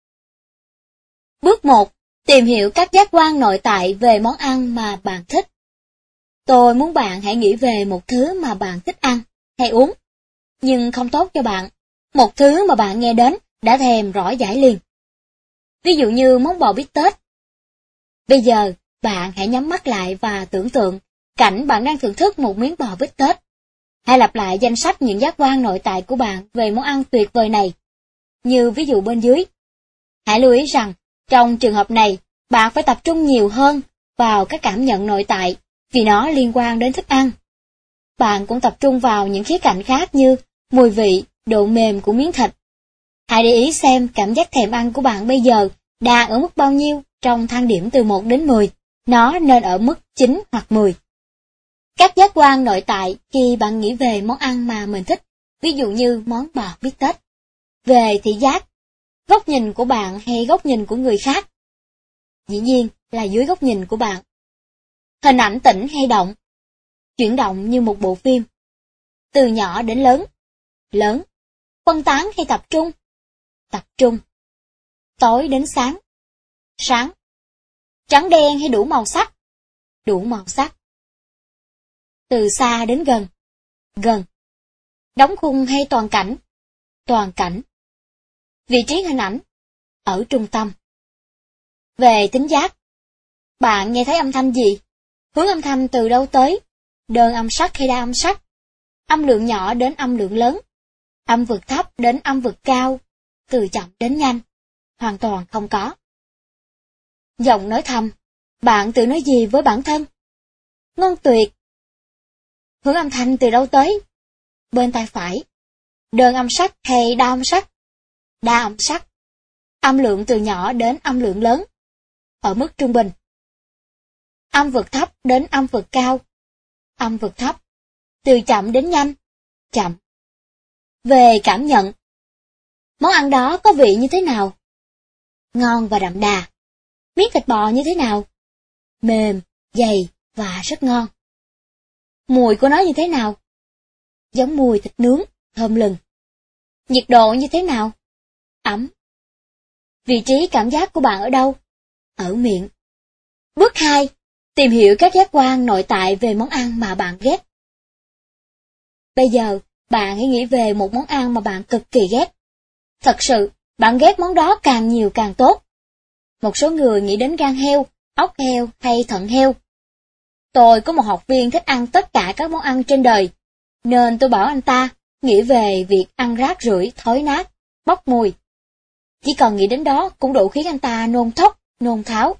Bước một, tìm hiểu các giác quan nội tại về món ăn mà bạn thích. Tôi muốn bạn hãy nghĩ về một thứ mà bạn thích ăn hay uống, nhưng không tốt cho bạn. một thứ mà bạn nghe đến đã thèm rõ giải liền. Ví dụ như món bò bít tết. Bây giờ, bạn hãy nhắm mắt lại và tưởng tượng cảnh bạn đang thưởng thức một miếng bò bít tết. Hãy lặp lại danh sách những giác quan nội tại của bạn về món ăn tuyệt vời này, như ví dụ bên dưới. Hãy lưu ý rằng, trong trường hợp này, bạn phải tập trung nhiều hơn vào các cảm nhận nội tại vì nó liên quan đến thức ăn. Bạn cũng tập trung vào những khía cạnh khác như mùi vị, độ mềm của miếng thịt. Hãy để ý xem cảm giác thèm ăn của bạn bây giờ đang ở mức bao nhiêu trong thang điểm từ một đến mười, nó nên ở mức chín hoặc mười. Các giác quan nội tại khi bạn nghĩ về món ăn mà mình thích, ví dụ như món bò bít tết. Về thị giác, góc nhìn của bạn hay góc nhìn của người khác? Dĩ nhiên là dưới góc nhìn của bạn. Hình ảnh tĩnh hay động? Chuyển động như một bộ phim. Từ nhỏ đến lớn. Lớn. Phân tán hay tập trung? Tập trung. Tối đến sáng. Sáng. Trắng đen hay đủ màu sắc? Đủ màu sắc. Từ xa đến gần. Gần. Đóng khung hay toàn cảnh? Toàn cảnh. Vị trí hình ảnh? Ở trung tâm. Về thính giác, bạn nghe thấy âm thanh gì? Hướng âm thanh từ đâu tới? Đơn âm sắc hay đa âm sắc? Âm lượng nhỏ đến âm lượng lớn? Âm vực thấp đến âm vực cao? Từ chậm đến nhanh? Hoàn toàn không có. Giọng nói thầm, bạn tự nói gì với bản thân? Ngon tuyệt. Hướng âm thanh từ đâu tới? Bên tai phải. Đơn âm sắc hay đa âm sắc? Đa âm sắc. Âm lượng từ nhỏ đến âm lượng lớn? Ở mức trung bình. Âm vực thấp đến âm vực cao? Âm vực thấp. Từ chậm đến nhanh? Chậm. Về cảm nhận, món ăn đó có vị như thế nào? Ngon và đậm đà. Miếng thịt bò như thế nào? Mềm, dày và rất ngon. Mùi của nó như thế nào? Giống mùi thịt nướng, thơm lừng. Nhiệt độ như thế nào? Ấm. Vị trí cảm giác của bạn ở đâu? Ở miệng. Bước hai. Tìm hiểu các giác quan nội tại về món ăn mà bạn ghét. Bây giờ, bạn hãy nghĩ về một món ăn mà bạn cực kỳ ghét. Thật sự, bạn ghét món đó càng nhiều càng tốt. Một số người nghĩ đến gan heo, ốc heo hay thận heo. Tôi có một học viên thích ăn tất cả các món ăn trên đời, nên tôi bảo anh ta nghĩ về việc ăn rác rưởi, thối nát, bốc mùi. Chỉ cần nghĩ đến đó cũng đủ khiến anh ta nôn thốc, nôn tháo.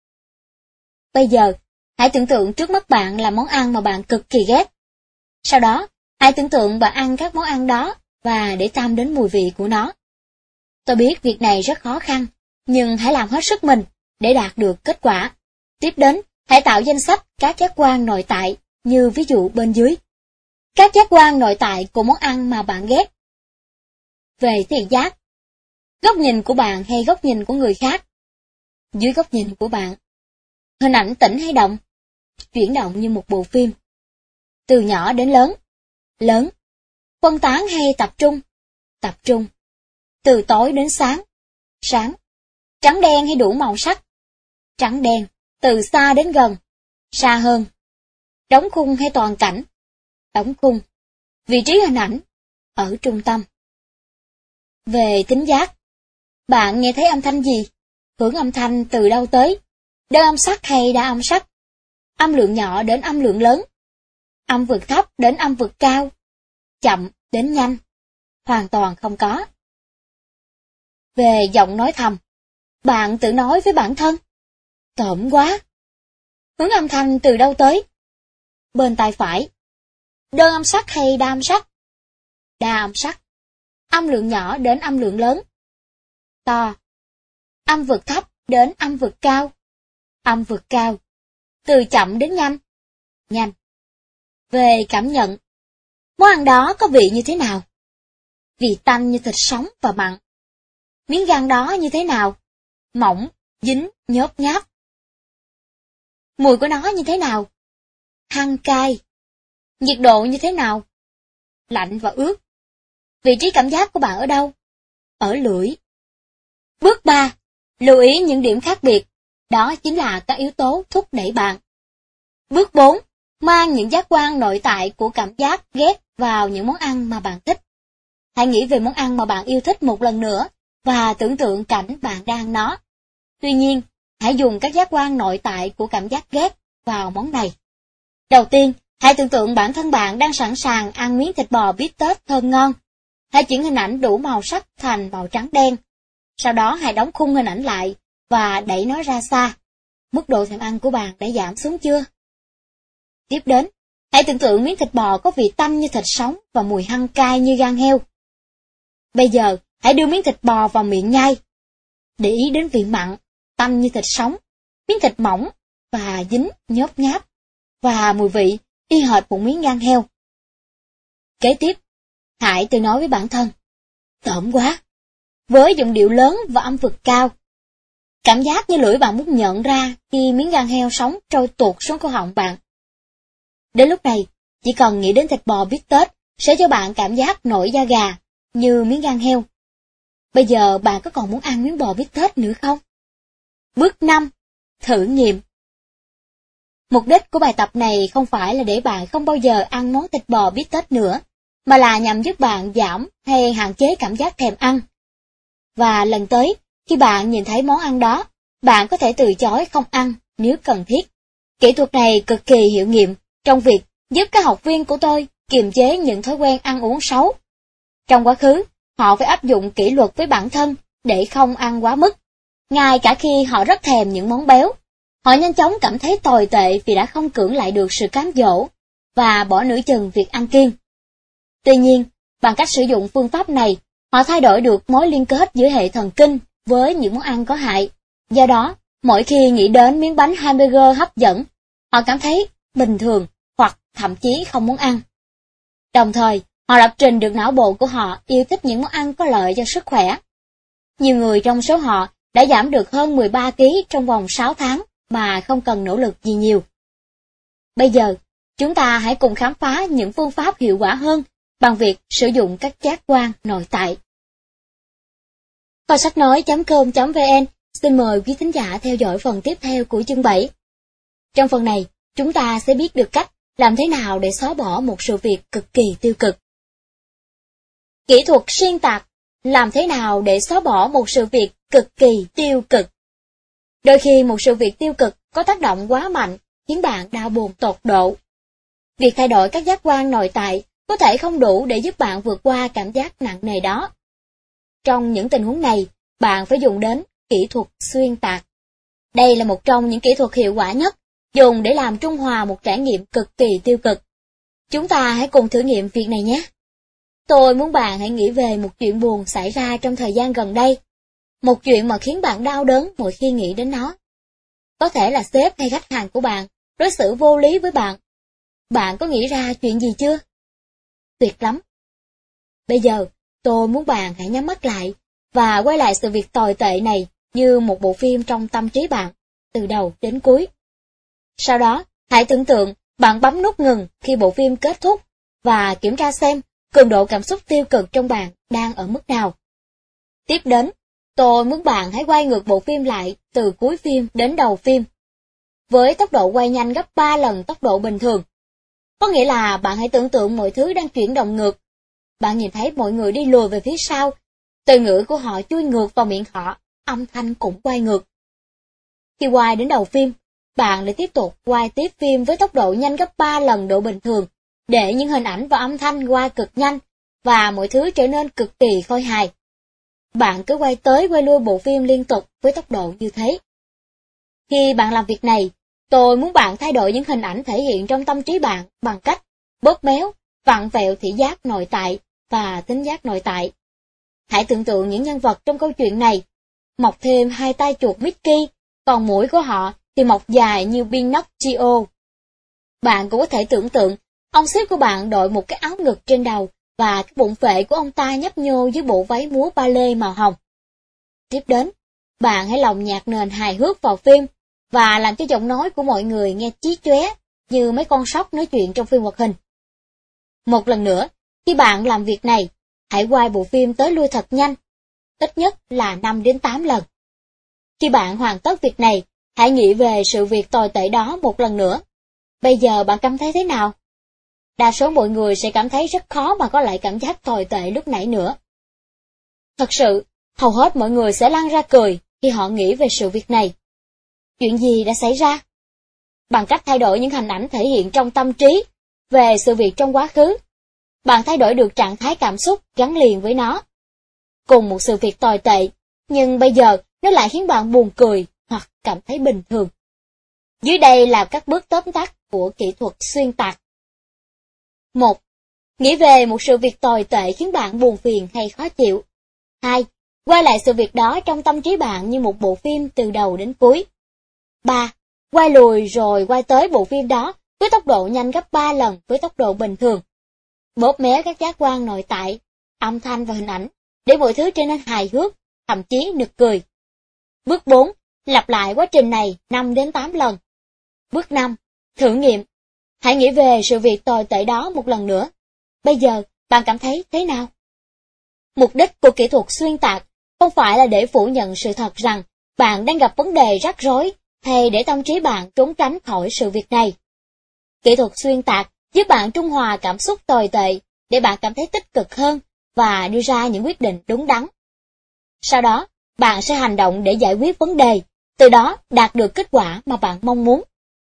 Bây giờ, hãy tưởng tượng trước mắt bạn là món ăn mà bạn cực kỳ ghét. Sau đó, hãy tưởng tượng bạn ăn các món ăn đó và để tâm đến mùi vị của nó. Tôi biết việc này rất khó khăn, nhưng hãy làm hết sức mình để đạt được kết quả. Tiếp đến, hãy tạo danh sách các giác quan nội tại, như ví dụ bên dưới. Các giác quan nội tại của món ăn mà bạn ghét. Về thị giác, góc nhìn của bạn hay góc nhìn của người khác? Dưới góc nhìn của bạn. Hình ảnh tĩnh hay động? Chuyển động như một bộ phim. Từ nhỏ đến lớn. Lớn. Phân tán hay tập trung? Tập trung. Từ tối đến sáng. Sáng. Trắng đen hay đủ màu sắc? Trắng đen. Từ xa đến gần. Xa hơn. Đóng khung hay toàn cảnh? Đóng khung. Vị trí hình ảnh? Ở trung tâm. Về thính giác, bạn nghe thấy âm thanh gì? Hưởng âm thanh từ đâu tới? Đơn âm sắc hay đa âm sắc? Âm lượng nhỏ đến âm lượng lớn? Âm vực thấp đến âm vực cao? Chậm đến nhanh? Hoàn toàn không có. Về giọng nói thầm, bạn tự nói với bản thân. Tởm quá. Hướng âm thanh từ đâu tới? Bên tai phải. Đơn âm sắc hay đa âm sắc? Đa âm sắc. Âm lượng nhỏ đến âm lượng lớn? To. Âm vực thấp đến âm vực cao? Âm vực cao. Từ chậm đến nhanh? Nhanh. Về cảm nhận, món ăn đó có vị như thế nào? Vị tanh như thịt sống và mặn. Miếng gan đó như thế nào? Mỏng, dính, nhớp nháp. Mùi của nó như thế nào? Hăng cay. Nhiệt độ như thế nào? Lạnh và ướt. Vị trí cảm giác của bạn ở đâu? Ở lưỡi. Bước ba. Lưu ý những điểm khác biệt. Đó chính là các yếu tố thúc đẩy bạn. Bước bốn. Mang những giác quan nội tại của cảm giác ghét vào những món ăn mà bạn thích. hãy nghĩ về món ăn mà bạn yêu thích một lần nữa, và tưởng tượng cảnh bạn đang ăn nó. Tuy nhiên, hãy dùng các giác quan nội tại của cảm giác ghét vào món này. Đầu tiên, hãy tưởng tượng bản thân bạn đang sẵn sàng ăn miếng thịt bò bít tết thơm ngon. Hãy chuyển hình ảnh đủ màu sắc thành màu trắng đen. Sau đó hãy đóng khung hình ảnh lại và đẩy nó ra xa. Mức độ thèm ăn của bạn đã giảm xuống chưa? Tiếp đến, hãy tưởng tượng miếng thịt bò có vị tanh như thịt sống và mùi hăng cay như gan heo. Bây giờ, hãy đưa miếng thịt bò vào miệng nhai. Để ý đến vị mặn, tanh như thịt sống, miếng thịt mỏng và dính nhớp nháp, và mùi vị y hệt một miếng gan heo. Kế tiếp, hãy tự nói với bản thân, tởm quá, với giọng điệu lớn và âm vực cao. Cảm giác như lưỡi bạn muốn nhận ra khi miếng gan heo sống trôi tuột xuống cổ họng bạn. Đến lúc này, chỉ cần nghĩ đến thịt bò bít tết sẽ cho bạn cảm giác nổi da gà như miếng gan heo. Bây giờ bạn có còn muốn ăn miếng bò bít tết nữa không? Bước năm. Thử nghiệm. Mục đích của bài tập này không phải là để bạn không bao giờ ăn món thịt bò bít tết nữa, mà là nhằm giúp bạn giảm hay hạn chế cảm giác thèm ăn. Và lần tới, khi bạn nhìn thấy món ăn đó, bạn có thể từ chối không ăn nếu cần thiết. Kỹ thuật này cực kỳ hiệu nghiệm trong việc giúp các học viên của tôi kiềm chế những thói quen ăn uống xấu. Trong quá khứ, họ phải áp dụng kỷ luật với bản thân để không ăn quá mức. Ngay cả khi họ rất thèm những món béo, họ nhanh chóng cảm thấy tồi tệ vì đã không cưỡng lại được sự cám dỗ và bỏ nửa chừng việc ăn kiêng. Tuy nhiên, bằng cách sử dụng phương pháp này, họ thay đổi được mối liên kết giữa hệ thần kinh với những món ăn có hại. Do đó, mỗi khi nghĩ đến miếng bánh hamburger hấp dẫn, họ cảm thấy bình thường hoặc thậm chí không muốn ăn. Đồng thời, họ lập trình được não bộ của họ yêu thích những món ăn có lợi cho sức khỏe. Nhiều người trong số họ đã giảm được hơn mười ba ki lô gam trong vòng sáu tháng mà không cần nỗ lực gì nhiều. Bây giờ, chúng ta hãy cùng khám phá những phương pháp hiệu quả hơn bằng việc sử dụng các giác quan nội tại. Kho sách nói chấm com chấm vn xin mời quý thính giả theo dõi phần tiếp theo của chương bảy. Trong phần này, chúng ta sẽ biết được cách làm thế nào để xóa bỏ một sự việc cực kỳ tiêu cực. Kỹ thuật xuyên tạc, làm thế nào để xóa bỏ một sự việc cực kỳ tiêu cực. Đôi khi một sự việc tiêu cực có tác động quá mạnh khiến bạn đau buồn tột độ. Việc thay đổi các giác quan nội tại có thể không đủ để giúp bạn vượt qua cảm giác nặng nề đó. Trong những tình huống này, bạn phải dùng đến kỹ thuật xuyên tạc. Đây là một trong những kỹ thuật hiệu quả nhất, dùng để làm trung hòa một trải nghiệm cực kỳ tiêu cực. Chúng ta hãy cùng thử nghiệm việc này nhé. Tôi muốn bạn hãy nghĩ về một chuyện buồn xảy ra trong thời gian gần đây. Một chuyện mà khiến bạn đau đớn mỗi khi nghĩ đến nó. Có thể là sếp hay khách hàng của bạn đối xử vô lý với bạn. Bạn có nghĩ ra chuyện gì chưa? Tuyệt lắm. Bây giờ, tôi muốn bạn hãy nhắm mắt lại và quay lại sự việc tồi tệ này như một bộ phim trong tâm trí bạn, từ đầu đến cuối. Sau đó, hãy tưởng tượng bạn bấm nút ngừng khi bộ phim kết thúc và kiểm tra xem cường độ cảm xúc tiêu cực trong bạn đang ở mức nào. Tiếp đến, tôi muốn bạn hãy quay ngược bộ phim lại từ cuối phim đến đầu phim, với tốc độ quay nhanh gấp ba lần tốc độ bình thường. Có nghĩa là bạn hãy tưởng tượng mọi thứ đang chuyển động ngược. Bạn nhìn thấy mọi người đi lùi về phía sau, từ ngữ của họ chui ngược vào miệng họ, âm thanh cũng quay ngược. Khi quay đến đầu phim, bạn lại tiếp tục quay tiếp phim với tốc độ nhanh gấp ba lần độ bình thường, để những hình ảnh và âm thanh qua cực nhanh, và mọi thứ trở nên cực kỳ khôi hài. Bạn cứ quay tới quay lui bộ phim liên tục với tốc độ như thế. Khi bạn làm việc này, tôi muốn bạn thay đổi những hình ảnh thể hiện trong tâm trí bạn bằng cách bóp méo, vặn vẹo thị giác nội tại và thính giác nội tại. Hãy tưởng tượng những nhân vật trong câu chuyện này mọc thêm hai tay chuột Mickey, còn mũi của họ thì mọc dài như Pinocchio. Bạn cũng có thể tưởng tượng ông sếp của bạn đội một cái áo ngực trên đầu và cái bụng phệ của ông ta nhấp nhô dưới bộ váy múa ballet màu hồng. Tiếp đến, bạn hãy lồng nhạc nền hài hước vào phim và làm cho giọng nói của mọi người nghe chí chóe như mấy con sóc nói chuyện trong phim hoạt hình. Một lần nữa, khi bạn làm việc này, hãy quay bộ phim tới lui thật nhanh, ít nhất là năm đến tám lần. Khi bạn hoàn tất việc này, hãy nghĩ về sự việc tồi tệ đó một lần nữa. Bây giờ bạn cảm thấy thế nào? đa số mọi người sẽ cảm thấy rất khó mà có lại cảm giác tồi tệ lúc nãy nữa. Thật sự, hầu hết mọi người sẽ lăn ra cười khi họ nghĩ về sự việc này. Chuyện gì đã xảy ra? Bằng cách thay đổi những hình ảnh thể hiện trong tâm trí về sự việc trong quá khứ, bạn thay đổi được trạng thái cảm xúc gắn liền với nó. Cùng một sự việc tồi tệ, nhưng bây giờ nó lại khiến bạn buồn cười hoặc cảm thấy bình thường. Dưới đây là các bước tóm tắt của kỹ thuật xuyên tạc. một. Nghĩ về một sự việc tồi tệ khiến bạn buồn phiền hay khó chịu. hai. Quay lại sự việc đó trong tâm trí bạn như một bộ phim từ đầu đến cuối. ba. Quay lùi rồi quay tới bộ phim đó với tốc độ nhanh gấp ba lần với tốc độ bình thường. Bóp méo các giác quan nội tại, âm thanh và hình ảnh, để mọi thứ trở nên hài hước, thậm chí nực cười. Bước bốn. Lặp lại quá trình này năm đến tám lần. Bước năm. Thử nghiệm. Hãy nghĩ về sự việc tồi tệ đó một lần nữa. Bây giờ, bạn cảm thấy thế nào? Mục đích của kỹ thuật xuyên tạc không phải là để phủ nhận sự thật rằng bạn đang gặp vấn đề rắc rối hay để tâm trí bạn trốn tránh khỏi sự việc này. Kỹ thuật xuyên tạc giúp bạn trung hòa cảm xúc tồi tệ để bạn cảm thấy tích cực hơn và đưa ra những quyết định đúng đắn. Sau đó, bạn sẽ hành động để giải quyết vấn đề, từ đó đạt được kết quả mà bạn mong muốn.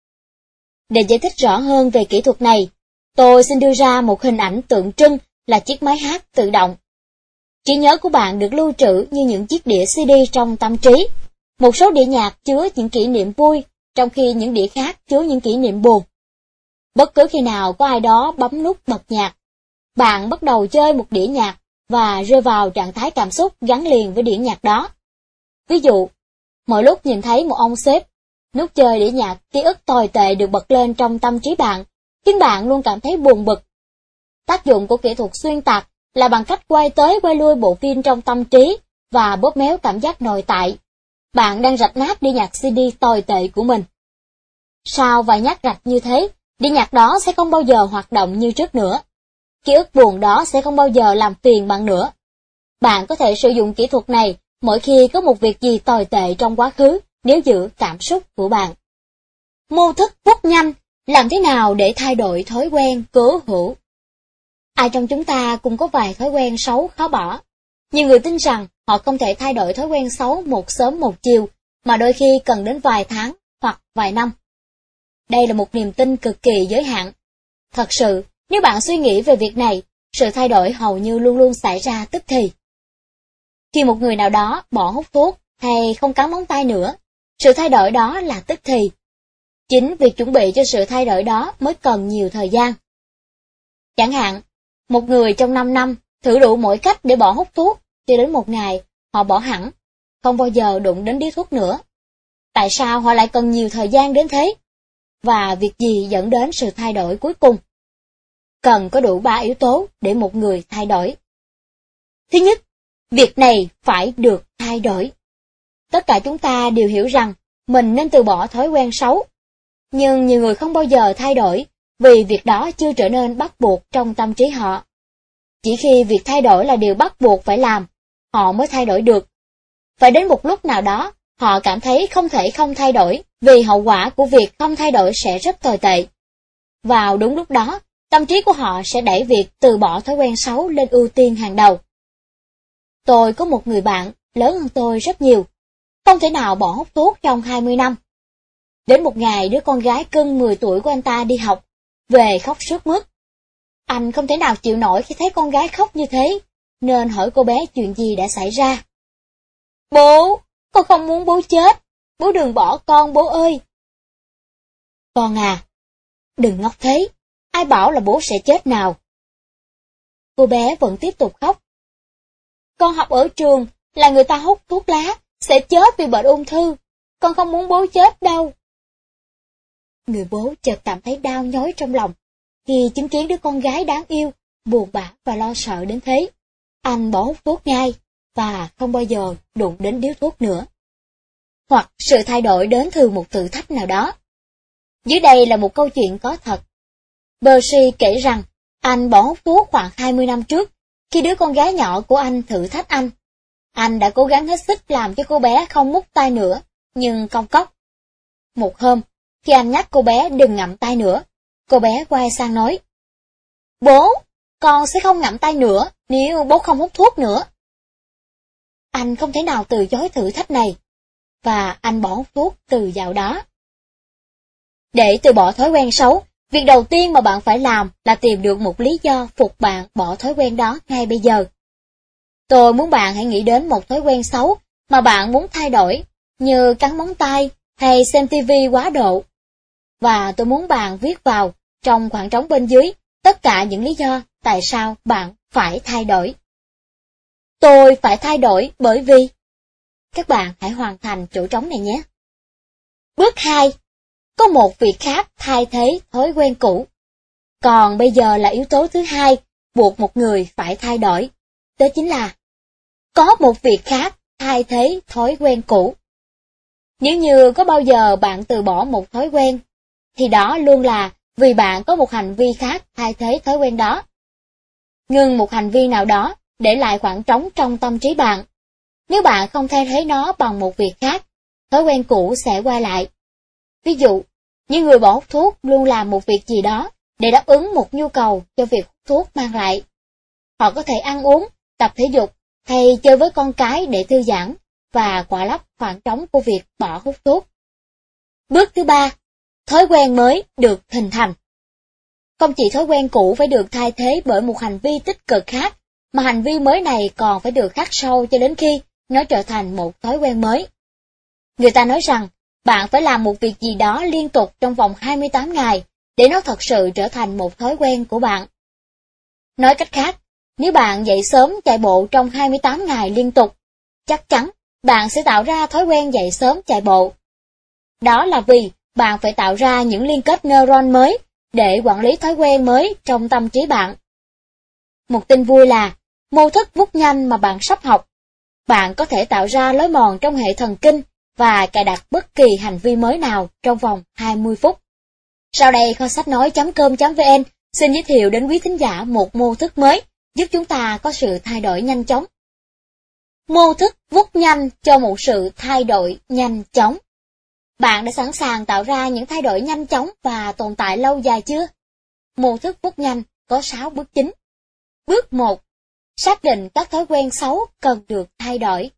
Để giải thích rõ hơn về kỹ thuật này, tôi xin đưa ra một hình ảnh tượng trưng là chiếc máy hát tự động. Trí nhớ của bạn được lưu trữ như những chiếc đĩa xê đê trong tâm trí. Một số đĩa nhạc chứa những kỷ niệm vui, trong khi những đĩa khác chứa những kỷ niệm buồn. Bất cứ khi nào có ai đó bấm nút bật nhạc, bạn bắt đầu chơi một đĩa nhạc và rơi vào trạng thái cảm xúc gắn liền với đĩa nhạc đó. Ví dụ, mỗi lúc nhìn thấy một ông sếp, nút chơi đĩa nhạc ký ức tồi tệ được bật lên trong tâm trí bạn, khiến bạn luôn cảm thấy buồn bực. Tác dụng của kỹ thuật xuyên tạc là bằng cách quay tới quay lui bộ phim trong tâm trí và bóp méo cảm giác nội tại. Bạn đang rạch nát đĩa nhạc xê đê tồi tệ của mình. Sau vài nhát rạch như thế, đĩa nhạc đó sẽ không bao giờ hoạt động như trước nữa. Ký ức buồn đó sẽ không bao giờ làm phiền bạn nữa. Bạn có thể sử dụng kỹ thuật này mỗi khi có một việc gì tồi tệ trong quá khứ nếu giữ cảm xúc của bạn. Mô thức hút nhanh, làm thế nào để thay đổi thói quen cố hữu? Ai trong chúng ta cũng có vài thói quen xấu khó bỏ. Nhiều người tin rằng họ không thể thay đổi thói quen xấu một sớm một chiều, mà đôi khi cần đến vài tháng hoặc vài năm. Đây là một niềm tin cực kỳ giới hạn. Thật sự, nếu bạn suy nghĩ về việc này, sự thay đổi hầu như luôn luôn xảy ra tức thì. Khi một người nào đó bỏ hút thuốc hay không cắn móng tay nữa, sự thay đổi đó là tức thì. Chính việc chuẩn bị cho sự thay đổi đó mới cần nhiều thời gian. Chẳng hạn, một người trong năm năm thử đủ mọi cách để bỏ hút thuốc, cho đến một ngày họ bỏ hẳn, không bao giờ đụng đến điếu thuốc nữa. Tại sao họ lại cần nhiều thời gian đến thế? Và việc gì dẫn đến sự thay đổi cuối cùng? Cần có đủ ba yếu tố để một người thay đổi. Thứ nhất, việc này phải được thay đổi. Tất cả chúng ta đều hiểu rằng mình nên từ bỏ thói quen xấu. Nhưng nhiều người không bao giờ thay đổi vì việc đó chưa trở nên bắt buộc trong tâm trí họ. Chỉ khi việc thay đổi là điều bắt buộc phải làm, họ mới thay đổi được. Phải đến một lúc nào đó, họ cảm thấy không thể không thay đổi vì hậu quả của việc không thay đổi sẽ rất tồi tệ. Vào đúng lúc đó, tâm trí của họ sẽ đẩy việc từ bỏ thói quen xấu lên ưu tiên hàng đầu. Tôi có một người bạn lớn hơn tôi rất nhiều, không thể nào bỏ hút thuốc trong hai mươi năm. Đến một ngày đứa con gái cưng mười tuổi của anh ta đi học, về khóc sướt mướt. Anh không thể nào chịu nổi khi thấy con gái khóc như thế, nên hỏi cô bé chuyện gì đã xảy ra. Bố, con không muốn bố chết, bố đừng bỏ con bố ơi. Con à, đừng ngốc thế, ai bảo là bố sẽ chết nào. Cô bé vẫn tiếp tục khóc. Con học ở trường là người ta hút thuốc lá, sẽ chết vì bệnh ung thư, con không muốn bố chết đâu. Người bố chợt cảm thấy đau nhói trong lòng, khi chứng kiến đứa con gái đáng yêu, buồn bã và lo sợ đến thế. Anh bỏ hút thuốc ngay, và không bao giờ đụng đến điếu thuốc nữa. Hoặc sự thay đổi đến từ một thử thách nào đó. Dưới đây là một câu chuyện có thật. Percy kể rằng, anh bỏ hút thuốc khoảng hai mươi năm trước, khi đứa con gái nhỏ của anh thử thách anh. Anh đã cố gắng hết sức làm cho cô bé không mút tay nữa, nhưng không cóc. Một hôm, khi anh nhắc cô bé đừng ngậm tay nữa, cô bé quay sang nói, Bố, con sẽ không ngậm tay nữa nếu bố không hút thuốc nữa. Anh không thể nào từ chối thử thách này, và anh bỏ hút thuốc từ dạo đó. Để từ bỏ thói quen xấu, việc đầu tiên mà bạn phải làm là tìm được một lý do phục bạn bỏ thói quen đó ngay bây giờ. Tôi muốn bạn hãy nghĩ đến một thói quen xấu mà bạn muốn thay đổi, như cắn móng tay hay xem tivi quá độ. Và tôi muốn bạn viết vào trong khoảng trống bên dưới tất cả những lý do tại sao bạn phải thay đổi. Tôi phải thay đổi bởi vì... Các bạn hãy hoàn thành chỗ trống này nhé. Bước hai. Có một việc khác thay thế thói quen cũ. Còn bây giờ là yếu tố thứ hai buộc một người phải thay đổi. Đó chính là có một việc khác thay thế thói quen cũ. Nếu như có bao giờ bạn từ bỏ một thói quen, thì đó luôn là vì bạn có một hành vi khác thay thế thói quen đó. Ngừng một hành vi nào đó để lại khoảng trống trong tâm trí bạn. Nếu bạn không thay thế nó bằng một việc khác, thói quen cũ sẽ quay lại. Ví dụ, những người bỏ hút thuốc luôn làm một việc gì đó để đáp ứng một nhu cầu cho việc hút thuốc mang lại. Họ có thể ăn uống, tập thể dục hay chơi với con cái để thư giãn và khỏa lấp khoảng trống của việc bỏ hút thuốc. Bước thứ ba, thói quen mới được hình thành. Không chỉ thói quen cũ phải được thay thế bởi một hành vi tích cực khác, mà hành vi mới này còn phải được khắc sâu cho đến khi nó trở thành một thói quen mới. Người ta nói rằng, bạn phải làm một việc gì đó liên tục trong vòng hai mươi tám ngày để nó thật sự trở thành một thói quen của bạn. Nói cách khác, nếu bạn dậy sớm chạy bộ trong hai mươi tám ngày liên tục, chắc chắn bạn sẽ tạo ra thói quen dậy sớm chạy bộ. Đó là vì bạn phải tạo ra những liên kết neuron mới để quản lý thói quen mới trong tâm trí bạn. Một tin vui là, mô thức vút nhanh mà bạn sắp học, bạn có thể tạo ra lối mòn trong hệ thần kinh và cài đặt bất kỳ hành vi mới nào trong vòng hai mươi phút. Sau đây kho sách nói chấm com chấm vn xin giới thiệu đến quý thính giả một mô thức mới giúp chúng ta có sự thay đổi nhanh chóng. Mô thức vút nhanh cho một sự thay đổi nhanh chóng. Bạn đã sẵn sàng tạo ra những thay đổi nhanh chóng và tồn tại lâu dài chưa? Mô thức vút nhanh có sáu bước chính. Bước một. Xác định các thói quen xấu cần được thay đổi.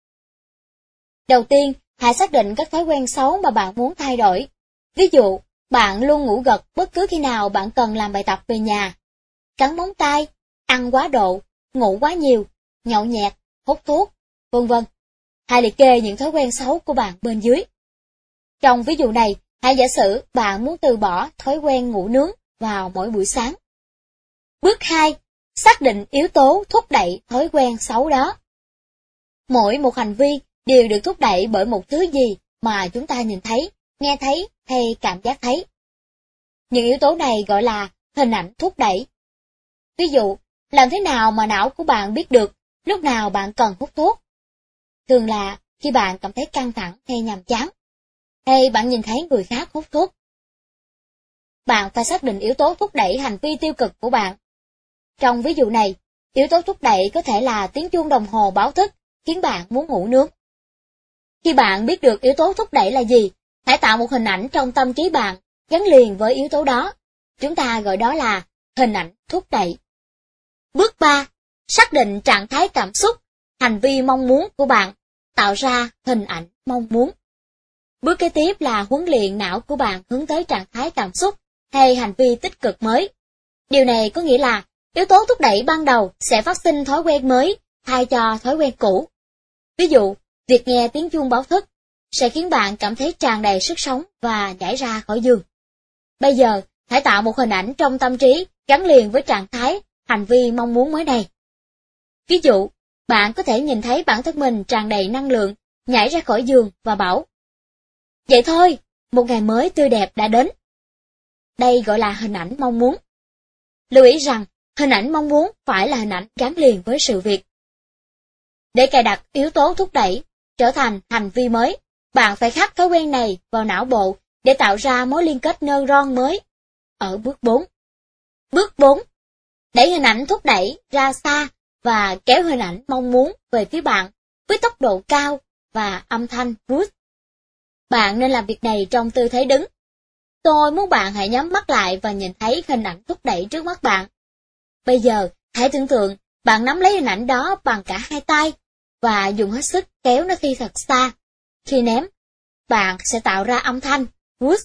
Đầu tiên, hãy xác định các thói quen xấu mà bạn muốn thay đổi. Ví dụ, bạn luôn ngủ gật bất cứ khi nào bạn cần làm bài tập về nhà. Cắn móng tay, ăn quá độ, ngủ quá nhiều, nhậu nhẹt, hút thuốc, vân vân. Hãy liệt kê những thói quen xấu của bạn bên dưới. Trong ví dụ này, hãy giả sử bạn muốn từ bỏ thói quen ngủ nướng vào mỗi buổi sáng. Bước hai. Xác định yếu tố thúc đẩy thói quen xấu đó. Mỗi một hành vi đều được thúc đẩy bởi một thứ gì mà chúng ta nhìn thấy, nghe thấy hay cảm giác thấy. Những yếu tố này gọi là hình ảnh thúc đẩy. Ví dụ, làm thế nào mà não của bạn biết được lúc nào bạn cần hút thuốc? Thường là khi bạn cảm thấy căng thẳng hay nhàm chán, hay bạn nhìn thấy người khác hút thuốc. Bạn phải xác định yếu tố thúc đẩy hành vi tiêu cực của bạn. Trong ví dụ này, yếu tố thúc đẩy có thể là tiếng chuông đồng hồ báo thức khiến bạn muốn ngủ nướng. Khi bạn biết được yếu tố thúc đẩy là gì, hãy tạo một hình ảnh trong tâm trí bạn gắn liền với yếu tố đó. Chúng ta gọi đó là hình ảnh thúc đẩy. Bước ba. Xác định trạng thái cảm xúc, hành vi mong muốn của bạn, tạo ra hình ảnh mong muốn. Bước kế tiếp là huấn luyện não của bạn hướng tới trạng thái cảm xúc hay hành vi tích cực mới. Điều này có nghĩa là yếu tố thúc đẩy ban đầu sẽ phát sinh thói quen mới thay cho thói quen cũ. Ví dụ, việc nghe tiếng chuông báo thức sẽ khiến bạn cảm thấy tràn đầy sức sống và nhảy ra khỏi giường. Bây giờ, hãy tạo một hình ảnh trong tâm trí gắn liền với trạng thái, hành vi mong muốn mới này. Ví dụ, bạn có thể nhìn thấy bản thân mình tràn đầy năng lượng, nhảy ra khỏi giường và bảo: "Vậy thôi, một ngày mới tươi đẹp đã đến." Đây gọi là hình ảnh mong muốn. Lưu ý rằng, hình ảnh mong muốn phải là hình ảnh gắn liền với sự việc. Để cài đặt yếu tố thúc đẩy trở thành hành vi mới, bạn phải khắc thói quen này vào não bộ để tạo ra mối liên kết neuron mới. Ở bước bốn. Bước bốn. Đẩy hình ảnh thúc đẩy ra xa và kéo hình ảnh mong muốn về phía bạn với tốc độ cao và âm thanh boost. Bạn nên làm việc này trong tư thế đứng. Tôi muốn bạn hãy nhắm mắt lại và nhìn thấy hình ảnh thúc đẩy trước mắt bạn. Bây giờ, hãy tưởng tượng, bạn nắm lấy hình ảnh đó bằng cả hai tay, và dùng hết sức kéo nó khi thật xa. Khi ném, bạn sẽ tạo ra âm thanh whoosh.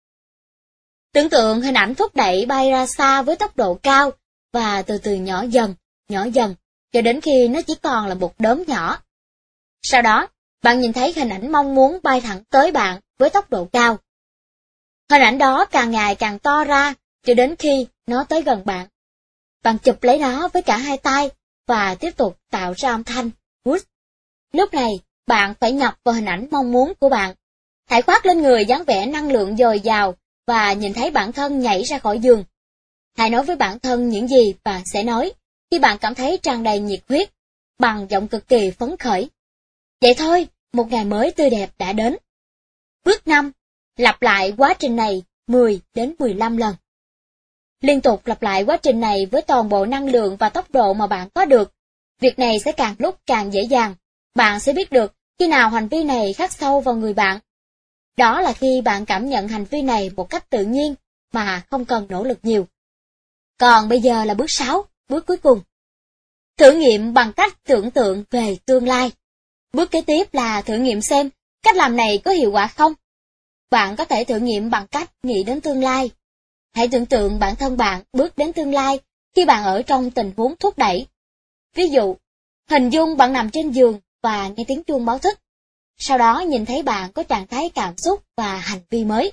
Tưởng tượng hình ảnh thúc đẩy bay ra xa với tốc độ cao, và từ từ nhỏ dần, nhỏ dần, cho đến khi nó chỉ còn là một đốm nhỏ. Sau đó, bạn nhìn thấy hình ảnh mong muốn bay thẳng tới bạn với tốc độ cao. Hình ảnh đó càng ngày càng to ra, cho đến khi nó tới gần bạn. Bạn chụp lấy nó với cả hai tay, và tiếp tục tạo ra âm thanh whoosh. Lúc này, bạn phải nhập vào hình ảnh mong muốn của bạn. Hãy khoác lên người dáng vẻ năng lượng dồi dào, và nhìn thấy bản thân nhảy ra khỏi giường. Hãy nói với bản thân những gì bạn sẽ nói khi bạn cảm thấy tràn đầy nhiệt huyết, bằng giọng cực kỳ phấn khởi. Vậy thôi, một ngày mới tươi đẹp đã đến. Bước năm. Lặp lại quá trình này mười đến mười lăm lần. Liên tục lặp lại quá trình này với toàn bộ năng lượng và tốc độ mà bạn có được. Việc này sẽ càng lúc càng dễ dàng. Bạn sẽ biết được khi nào hành vi này khắc sâu vào người bạn. Đó là khi bạn cảm nhận hành vi này một cách tự nhiên, mà không cần nỗ lực nhiều. Còn bây giờ là bước sáu, bước cuối cùng. Thử nghiệm bằng cách tưởng tượng về tương lai. Bước kế tiếp là thử nghiệm xem cách làm này có hiệu quả không. Bạn có thể thử nghiệm bằng cách nghĩ đến tương lai. Hãy tưởng tượng bản thân bạn bước đến tương lai khi bạn ở trong tình huống thúc đẩy. Ví dụ, hình dung bạn nằm trên giường và nghe tiếng chuông báo thức. Sau đó nhìn thấy bạn có trạng thái cảm xúc và hành vi mới.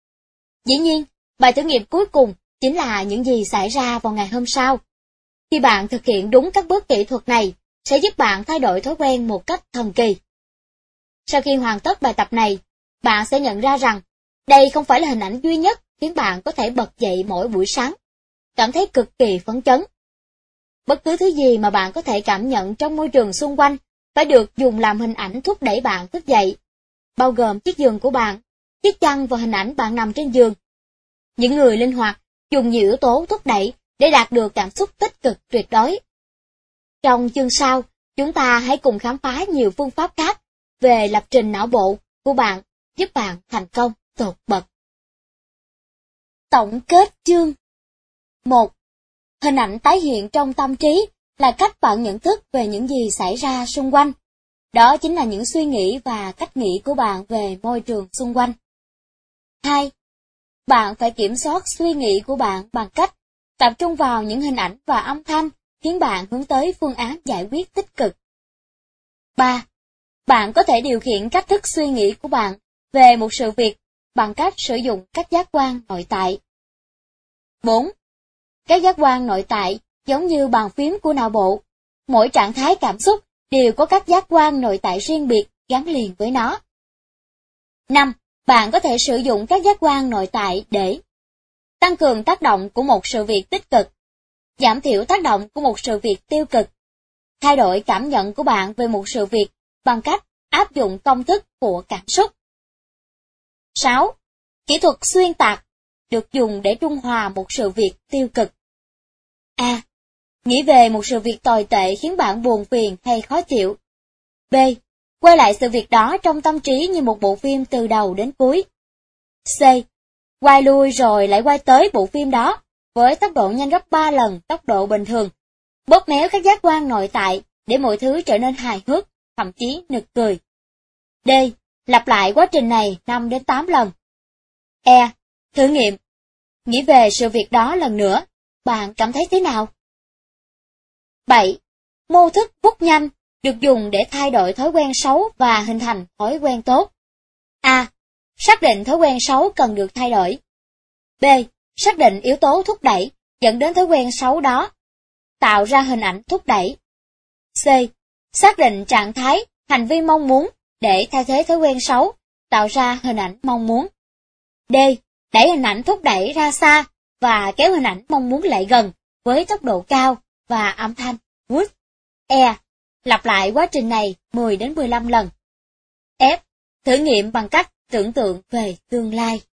Dĩ nhiên, bài thử nghiệm cuối cùng chính là những gì xảy ra vào ngày hôm sau. Khi bạn thực hiện đúng các bước kỹ thuật này, sẽ giúp bạn thay đổi thói quen một cách thần kỳ. Sau khi hoàn tất bài tập này, bạn sẽ nhận ra rằng đây không phải là hình ảnh duy nhất khiến bạn có thể bật dậy mỗi buổi sáng, cảm thấy cực kỳ phấn chấn. Bất cứ thứ gì mà bạn có thể cảm nhận trong môi trường xung quanh phải được dùng làm hình ảnh thúc đẩy bạn thức dậy, bao gồm chiếc giường của bạn, chiếc chăn và hình ảnh bạn nằm trên giường. Những người linh hoạt dùng nhiều yếu tố thúc đẩy để đạt được cảm xúc tích cực tuyệt đối. Trong chương sau, chúng ta hãy cùng khám phá nhiều phương pháp khác về lập trình não bộ của bạn giúp bạn thành công tột bậc. Tổng kết chương một. Hình ảnh tái hiện trong tâm trí là cách bạn nhận thức về những gì xảy ra xung quanh. Đó chính là những suy nghĩ và cách nghĩ của bạn về môi trường xung quanh. hai. Bạn phải kiểm soát suy nghĩ của bạn bằng cách tập trung vào những hình ảnh và âm thanh khiến bạn hướng tới phương án giải quyết tích cực. ba. Bạn có thể điều khiển cách thức suy nghĩ của bạn về một sự việc bằng cách sử dụng các giác quan nội tại. bốn. Các giác quan nội tại giống như bàn phím của não bộ. Mỗi trạng thái cảm xúc đều có các giác quan nội tại riêng biệt gắn liền với nó. năm. Bạn có thể sử dụng các giác quan nội tại để tăng cường tác động của một sự việc tích cực, giảm thiểu tác động của một sự việc tiêu cực, thay đổi cảm nhận của bạn về một sự việc bằng cách áp dụng công thức của cảm xúc. sáu. Kỹ thuật xuyên tạc được dùng để trung hòa một sự việc tiêu cực. A. Nghĩ về một sự việc tồi tệ khiến bạn buồn phiền hay khó chịu. B. Quay lại sự việc đó trong tâm trí như một bộ phim từ đầu đến cuối. C. Quay lui rồi lại quay tới bộ phim đó, với tốc độ nhanh gấp ba lần tốc độ bình thường. Bóp méo các giác quan nội tại để mọi thứ trở nên hài hước, thậm chí nực cười. D. Lặp lại quá trình này năm đến tám lần. E. Thử nghiệm. Nghĩ về sự việc đó lần nữa, bạn cảm thấy thế nào? bảy. Mô thức bút nhanh được dùng để thay đổi thói quen xấu và hình thành thói quen tốt. A. Xác định thói quen xấu cần được thay đổi. B. Xác định yếu tố thúc đẩy dẫn đến thói quen xấu đó. Tạo ra hình ảnh thúc đẩy. C. Xác định trạng thái, hành vi mong muốn để thay thế thói quen xấu, tạo ra hình ảnh mong muốn. D. Đẩy hình ảnh thúc đẩy ra xa và kéo hình ảnh mong muốn lại gần với tốc độ cao và âm thanh whoosh. E. Lặp lại quá trình này mười đến mười lăm lần. F. Thử nghiệm bằng cách tưởng tượng về tương lai.